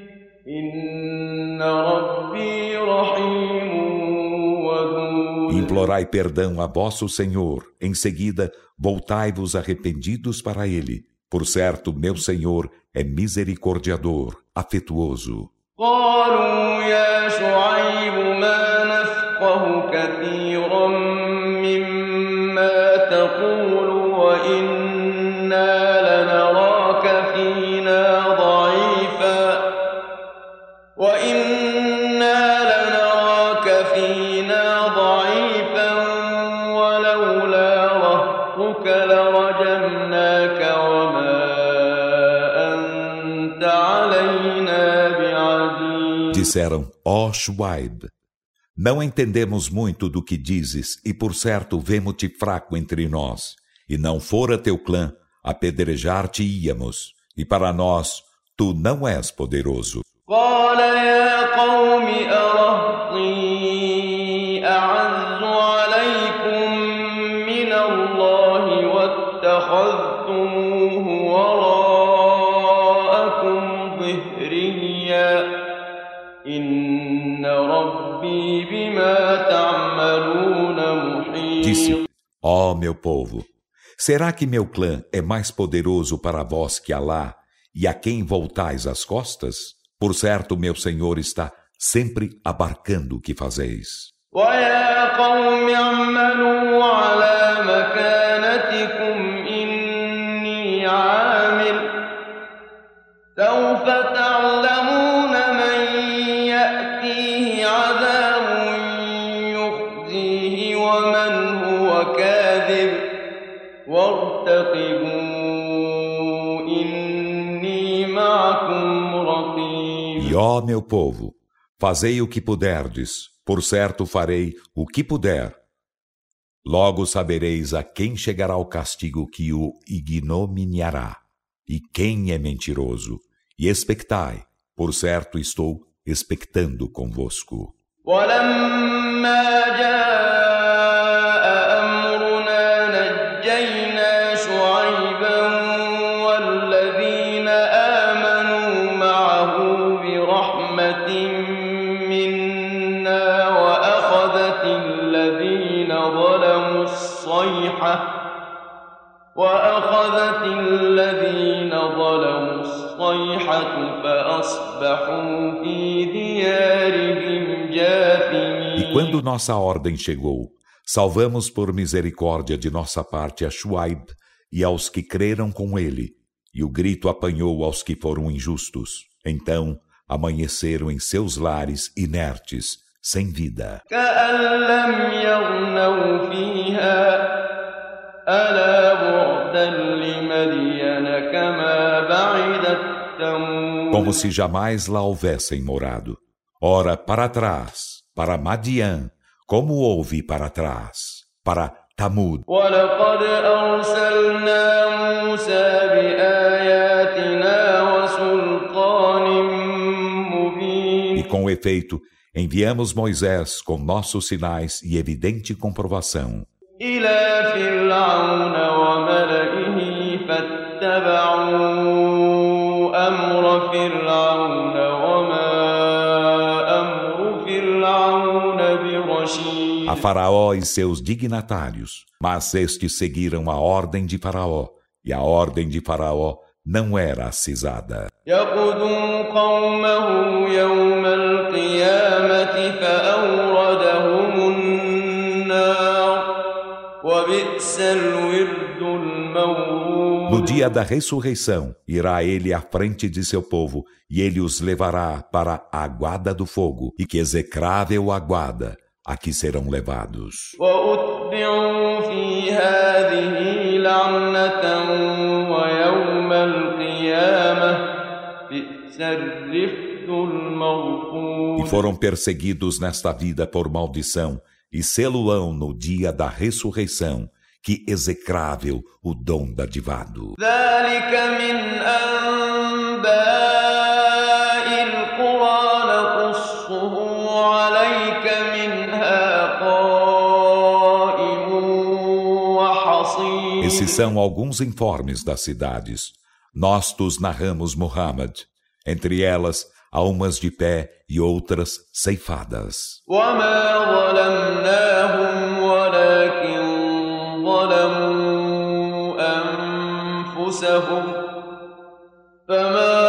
إن ربي رحيم ودود. Implorai perdão a vosso Senhor, em seguida voltai-vos arrependidos para Ele. Por certo, meu Senhor é misericordiador, afetuoso. قالوا يا شعيب ما نفقه كثيرا مما تقول وإنا لنراك فينا ضعيفا ولولا رهطك لرجمناك وما أنت علينا بعزيز. Disseram, ó Shuaib, não entendemos muito do que dizes, e por certo vemo-te fraco entre nós. E não fora teu clã, apedrejar-te-íamos, e para nós, tu não és poderoso. قال يا قوم أرهطي أعز عليكم من الله واتخذتموه وراءكم ظهريا إن بما تعملون Disse: محيط. Ó meu povo, será que meu clã é mais poderoso para vós que Alá, e a quem voltais as costas? Por certo, meu Senhor está sempre abarcando o que fazeis. ويا قوم اعملوا على مكانتكم إني عامل سوف تعلمون من يأتيه عذاب يخزيه ومن هو كاذب وارتقبوا إني معكم رقيب. E ó meu povo, fazei o que puderdes, por certo farei o que puder. Logo sabereis a quem chegará o castigo que o ignominiará, e quem é mentiroso, e expectai, por certo estou expectando convosco. ولما جاء أمرنا نجينا شعيبا والذين آمنوا معه برحمة منا وأخذت الذين ظلموا الصيحة فأصبحوا في ديارهم جاثمين. E quando nossa ordem chegou, salvamos por misericórdia de nossa parte a Shuaib e aos que creram com ele, e o grito apanhou aos que foram injustos. Então amanheceram em seus lares inertes, sem vida. كأن لم يغنوا فيها ألا بعدا لمدين كما بعدت ثمود. Como se jamais lá houvessem morado. Ora, para trás, para Madian, como houve para trás, para Tamud. ولقد أرسلنا موسى بآياتنا وسلطان مبين. E com efeito, enviamos Moisés com nossos sinais e evidente comprovação إلى فرعون وملئه فاتبعوا أمر فرعون وما أمر فرعون برشيد. a Faraó e seus dignatários, mas estes seguiram a ordem de Faraó, e a ordem de Faraó não era acisada. يقدم قومه يوم القيامة فأوردهم النار وبئس الورد المورود. No dia da ressurreição, irá ele à frente de seu povo, e ele os levará para a aguada do fogo, e que execrável aguada a que serão levados. وأتبعوا في هذه لعنة ويوم القيامة بئس الرفد المرفود. E foram perseguidos nesta vida por maldição, e sê-lo-ão no dia da ressurreição, que execrável o dom dadivado. ذلك من أنباء القرى نقصه عليك منها قائم وحصيد. Esses são alguns informes das cidades. Nós tos narramos, Muhammad. Entre elas, há umas de pé e outras ceifadas. وما ظلمناهم ولكن ظلموا أنفسهم فما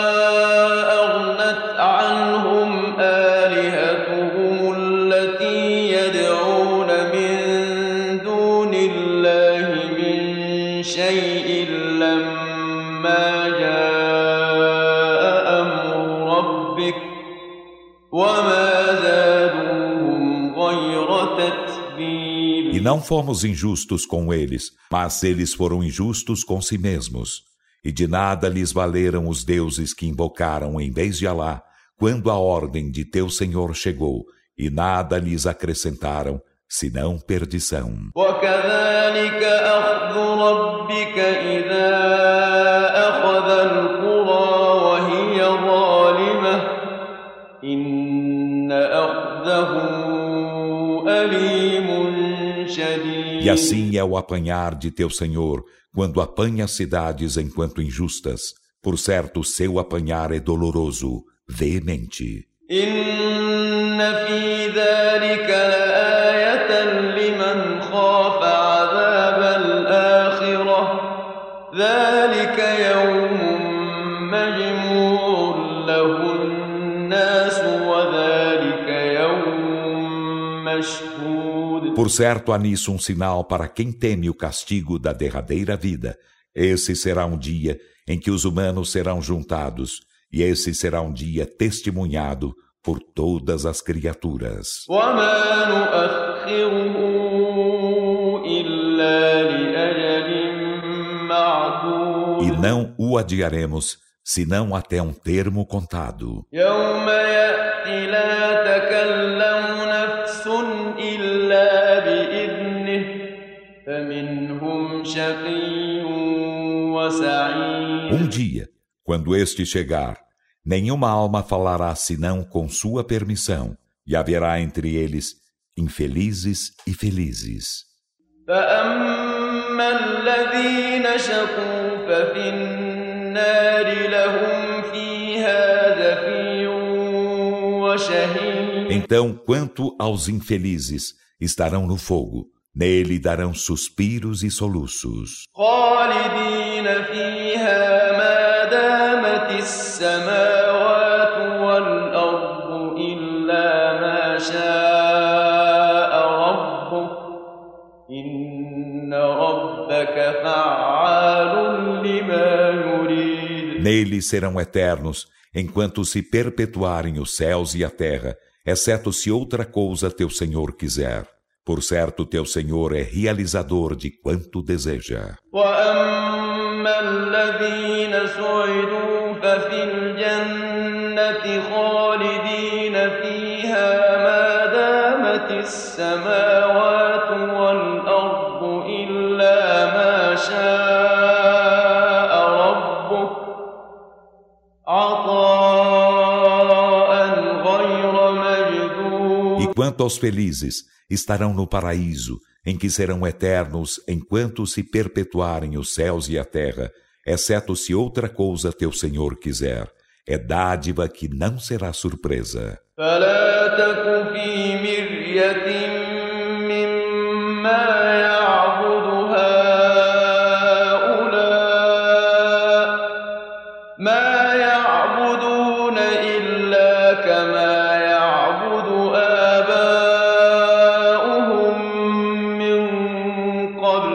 أغنت عنهم آلهتهم التي يدعون من دون الله من شيء لما جاء أمر ربك وما زادوهم غير تتبيب. E não fomos injustos com eles, mas eles foram injustos com si mesmos. E de nada lhes valeram os deuses que invocaram em vez de Alá, quando a ordem de teu Senhor chegou, e nada lhes acrescentaram, senão perdição. وكذلك أخذ ربك إذا أخذ القرى وهي ظالمة إن أخذه أليم شديد. E assim é o apanhar de teu Senhor, quando apanha cidades enquanto injustas. Por certo, seu apanhar é doloroso, veemente. إن في ذلك لآية لمن خاف عذاب الآخرة ذلك يوم مجموع له الناس وذلك يوم مشهود. Por certo, há nisso um sinal para quem teme o castigo da derradeira vida. Esse será um dia em que os humanos serão juntados, e esse será um dia testemunhado por todas as criaturas. وما نؤخره إلا لأجل معدود. E não o adiaremos, senão até um termo contado. يوم يأتي لا تكلم نفس إلا بإذنه فمنهم شقي وسعيد. Um dia, quando este chegar, nenhuma alma falará senão com sua permissão, e haverá entre eles infelizes e felizes. فأما الذين شقوا ففي النار لهم فيها زفير وشهيق. Então, quanto aos infelizes, estarão no fogo. Nele darão suspiros e soluços. خالدين فيها ما دامت السماوات والأرض إلا ما شاء ربك إن ربك فعال لما يريد. Nele serão eternos, enquanto se perpetuarem os céus e a terra, exceto se outra coisa teu Senhor quiser. Por certo, teu Senhor é realizador de quanto deseja. وأما الذين سعدوا ففي الجنة خالدين فيها ما دامت السماوات والأرض إلا ما شاء ربك عطاء غير مجدود. E quanto aos felizes, estarão no paraíso, em que serão eternos enquanto se perpetuarem os céus e a terra, exceto se outra coisa teu Senhor quiser. É dádiva que não será surpresa. فلا تك في مرية مما يعبد هؤلاء ما يعبدون إلا كما يعبد آباؤهم من قبل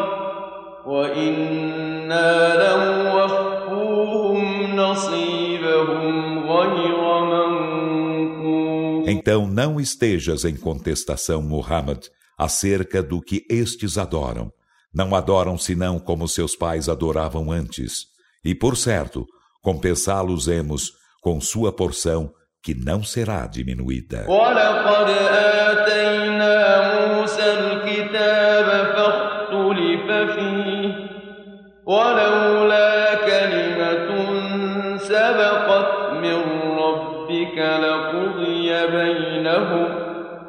وإنا لموفوهم نصيبهم غير منقوص. Então não estejas em contestação, Muhammad, acerca do que estes adoram. Não adoram senão como seus pais adoravam antes. E, por certo, compensá-los-emos com sua porção, que não será diminuída. وَلَقَدْ آتَيْنَا مُوسَى الْكِتَابَ فَاخْتُلِفَ فِيهِ وَلَوْلَا كَلِمَةٌ سَبَقَتْ مِنْ رَبِّكَ لَقُضِيَ بَيْنَهُمْ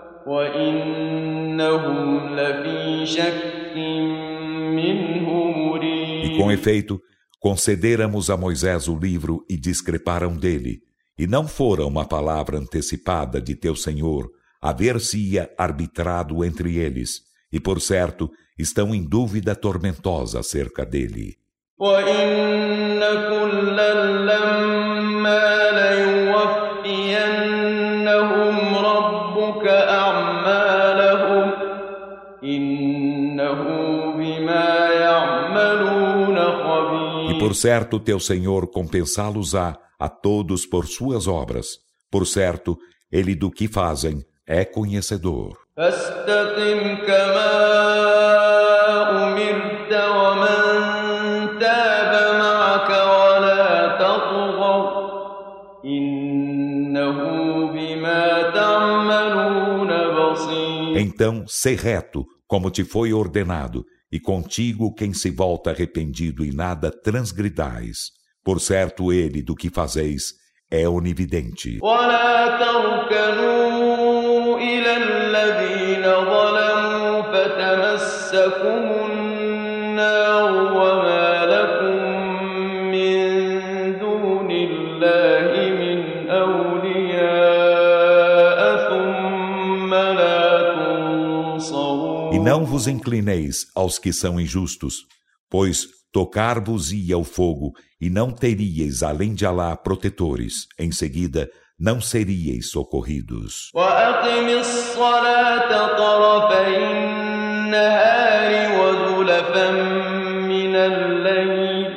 وَإِنَّهُمْ لَفِي شَكٍّ مِّنْهُ مُرِيبٍ. E com efeito, concederamos a Moisés o livro e discreparam dele. E não fora uma palavra antecipada de teu Senhor, haver-se-ia arbitrado entre eles. E por certo, estão em dúvida tormentosa acerca dele. وَإِنَّ كُلًّا لَّمَّا لَيُوَفِّيَنَّهُمْ رَبُّكَ أَعْمَالَهُمْ إِنَّهُ بِمَا يَعْمَلُونَ خَبِيرٌ. E por certo, teu Senhor compensá-los-á a todos por suas obras. Por certo, ele do que fazem é conhecedor. فاستقم كما أمرت ومن تاب معك ولا تطغوا إنه بما تعملون بصير. Então, sê reto, como te foi ordenado, e contigo quem se volta arrependido e nada transgridais. Por certo, ele do que fazeis é onividente. ولا تركنوا إلى الذين ظلموا فتمسكم النار وما لكم من دون الله من أولياء ثم E não vos inclineis aos que são injustos, pois tocar-vos-ia o fogo, e não teríeis, além de Alá, protetores. Em seguida, não seríeis socorridos. وأقم الصلاة طرفي النهار وزلفا من الليل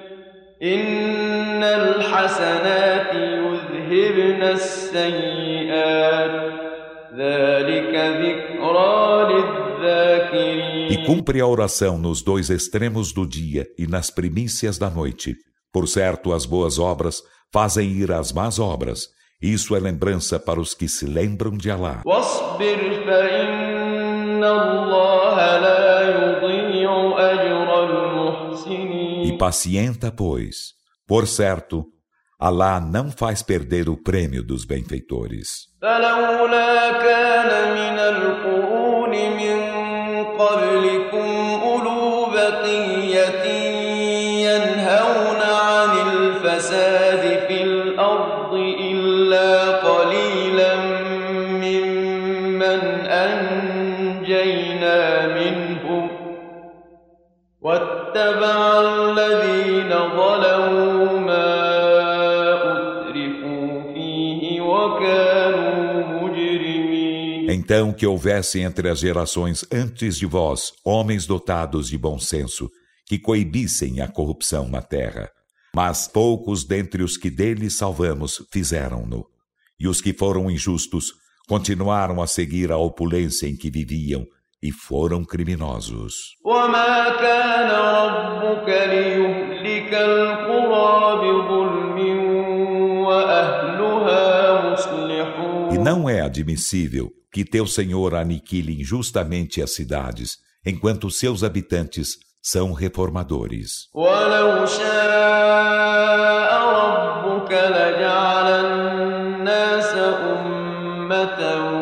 إن الحسنات يذهبن السيئات ذلك ذكرى للذاكرين. E cumpre a oração nos dois extremos do dia e nas primícias da noite. Por certo, as boas obras fazem ir as más obras. Isso é lembrança para os que se lembram de Alá. واصبر فإن الله لا يضيع أجر المحسنين. E pacienta, pois. Por certo, Alá não faz perder o prêmio dos benfeitores. فلولا كان من القرون من قبلكم أولو بقية ينهون عن الفساد في الأرض إلا قليلا ممن أنجينا منهم واتبع الذين ظلموا ما أترفوا فيه وكانوا مجرمين. Então que houvesse entre as gerações antes de vós homens dotados de bom senso, que coibissem a corrupção na terra. Mas poucos dentre os que deles salvamos fizeram-no. E os que foram injustos continuaram a seguir a opulência em que viviam e foram criminosos. وما كان ربك ليهلك القرى بظلم وأهلها مصلحون. E não é admissível que teu Senhor aniquile injustamente as cidades, enquanto seus habitantes são reformadores. ولو شاء ربك لجعل الناس أمة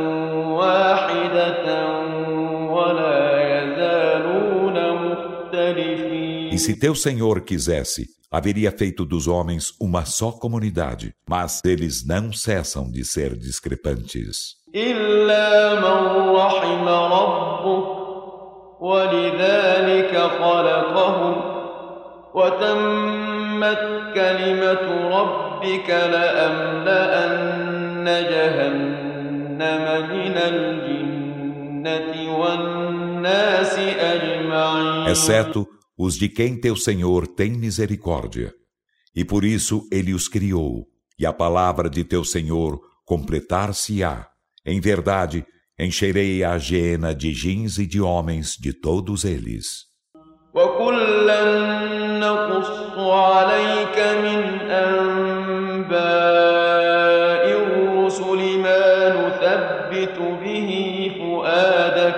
واحدة ولا يزالون مختلفين. E se teu Senhor quisesse, haveria feito dos homens uma só comunidade, mas eles não cessam de ser discrepantes. إلا من رحم ربك ولذلك خلقهم وتمت كلمة ربك لأملأن جهنم من الجنة والناس أجمعين. Exceto os de quem teu Senhor tem misericórdia. E por isso ele os criou, e a palavra de teu Senhor completar-se-á. Em verdade, encherei a geena de jins e de homens de todos eles. وكلا نقص عليك من أنباء الرسل ما نثبت به فؤادك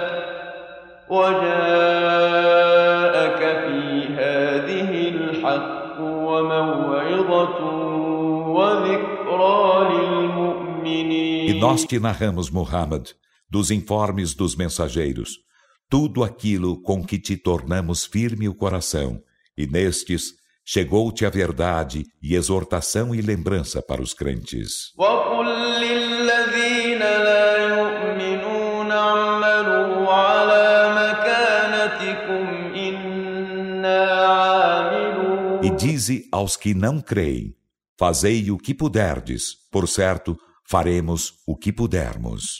وجاءك في هذه الحق وموعظة وذكرى للمؤمنين. E nós te narramos, Muhammad, dos informes dos mensageiros, tudo aquilo com que te tornamos firme o coração, e nestes chegou-te a verdade e exortação e lembrança para os crentes. وقل للذين لا يؤمنون اعملوا على مكانتكم إنا عاملون. E dize aos que não creem, fazei o que puderdes, por certo, faremos o que pudermos.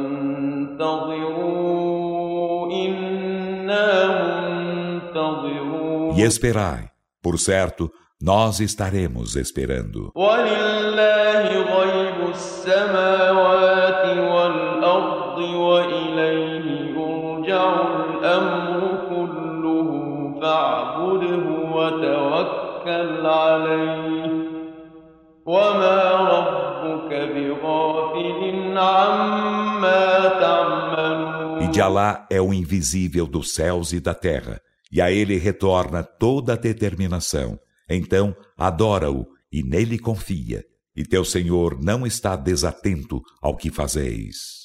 وانتظروا إنا منتظرون. E esperai, por certo, nós estaremos esperando. ولله غيب السماوات والأرض وإليه يرجع الأمر كله فاعبده وتوكل عليه وما ربك بغافل عما تعملون. E de Alá é o invisível dos céus e da terra, e a ele retorna toda a determinação. Então, adora-o e nele confia, e teu Senhor não está desatento ao que fazeis.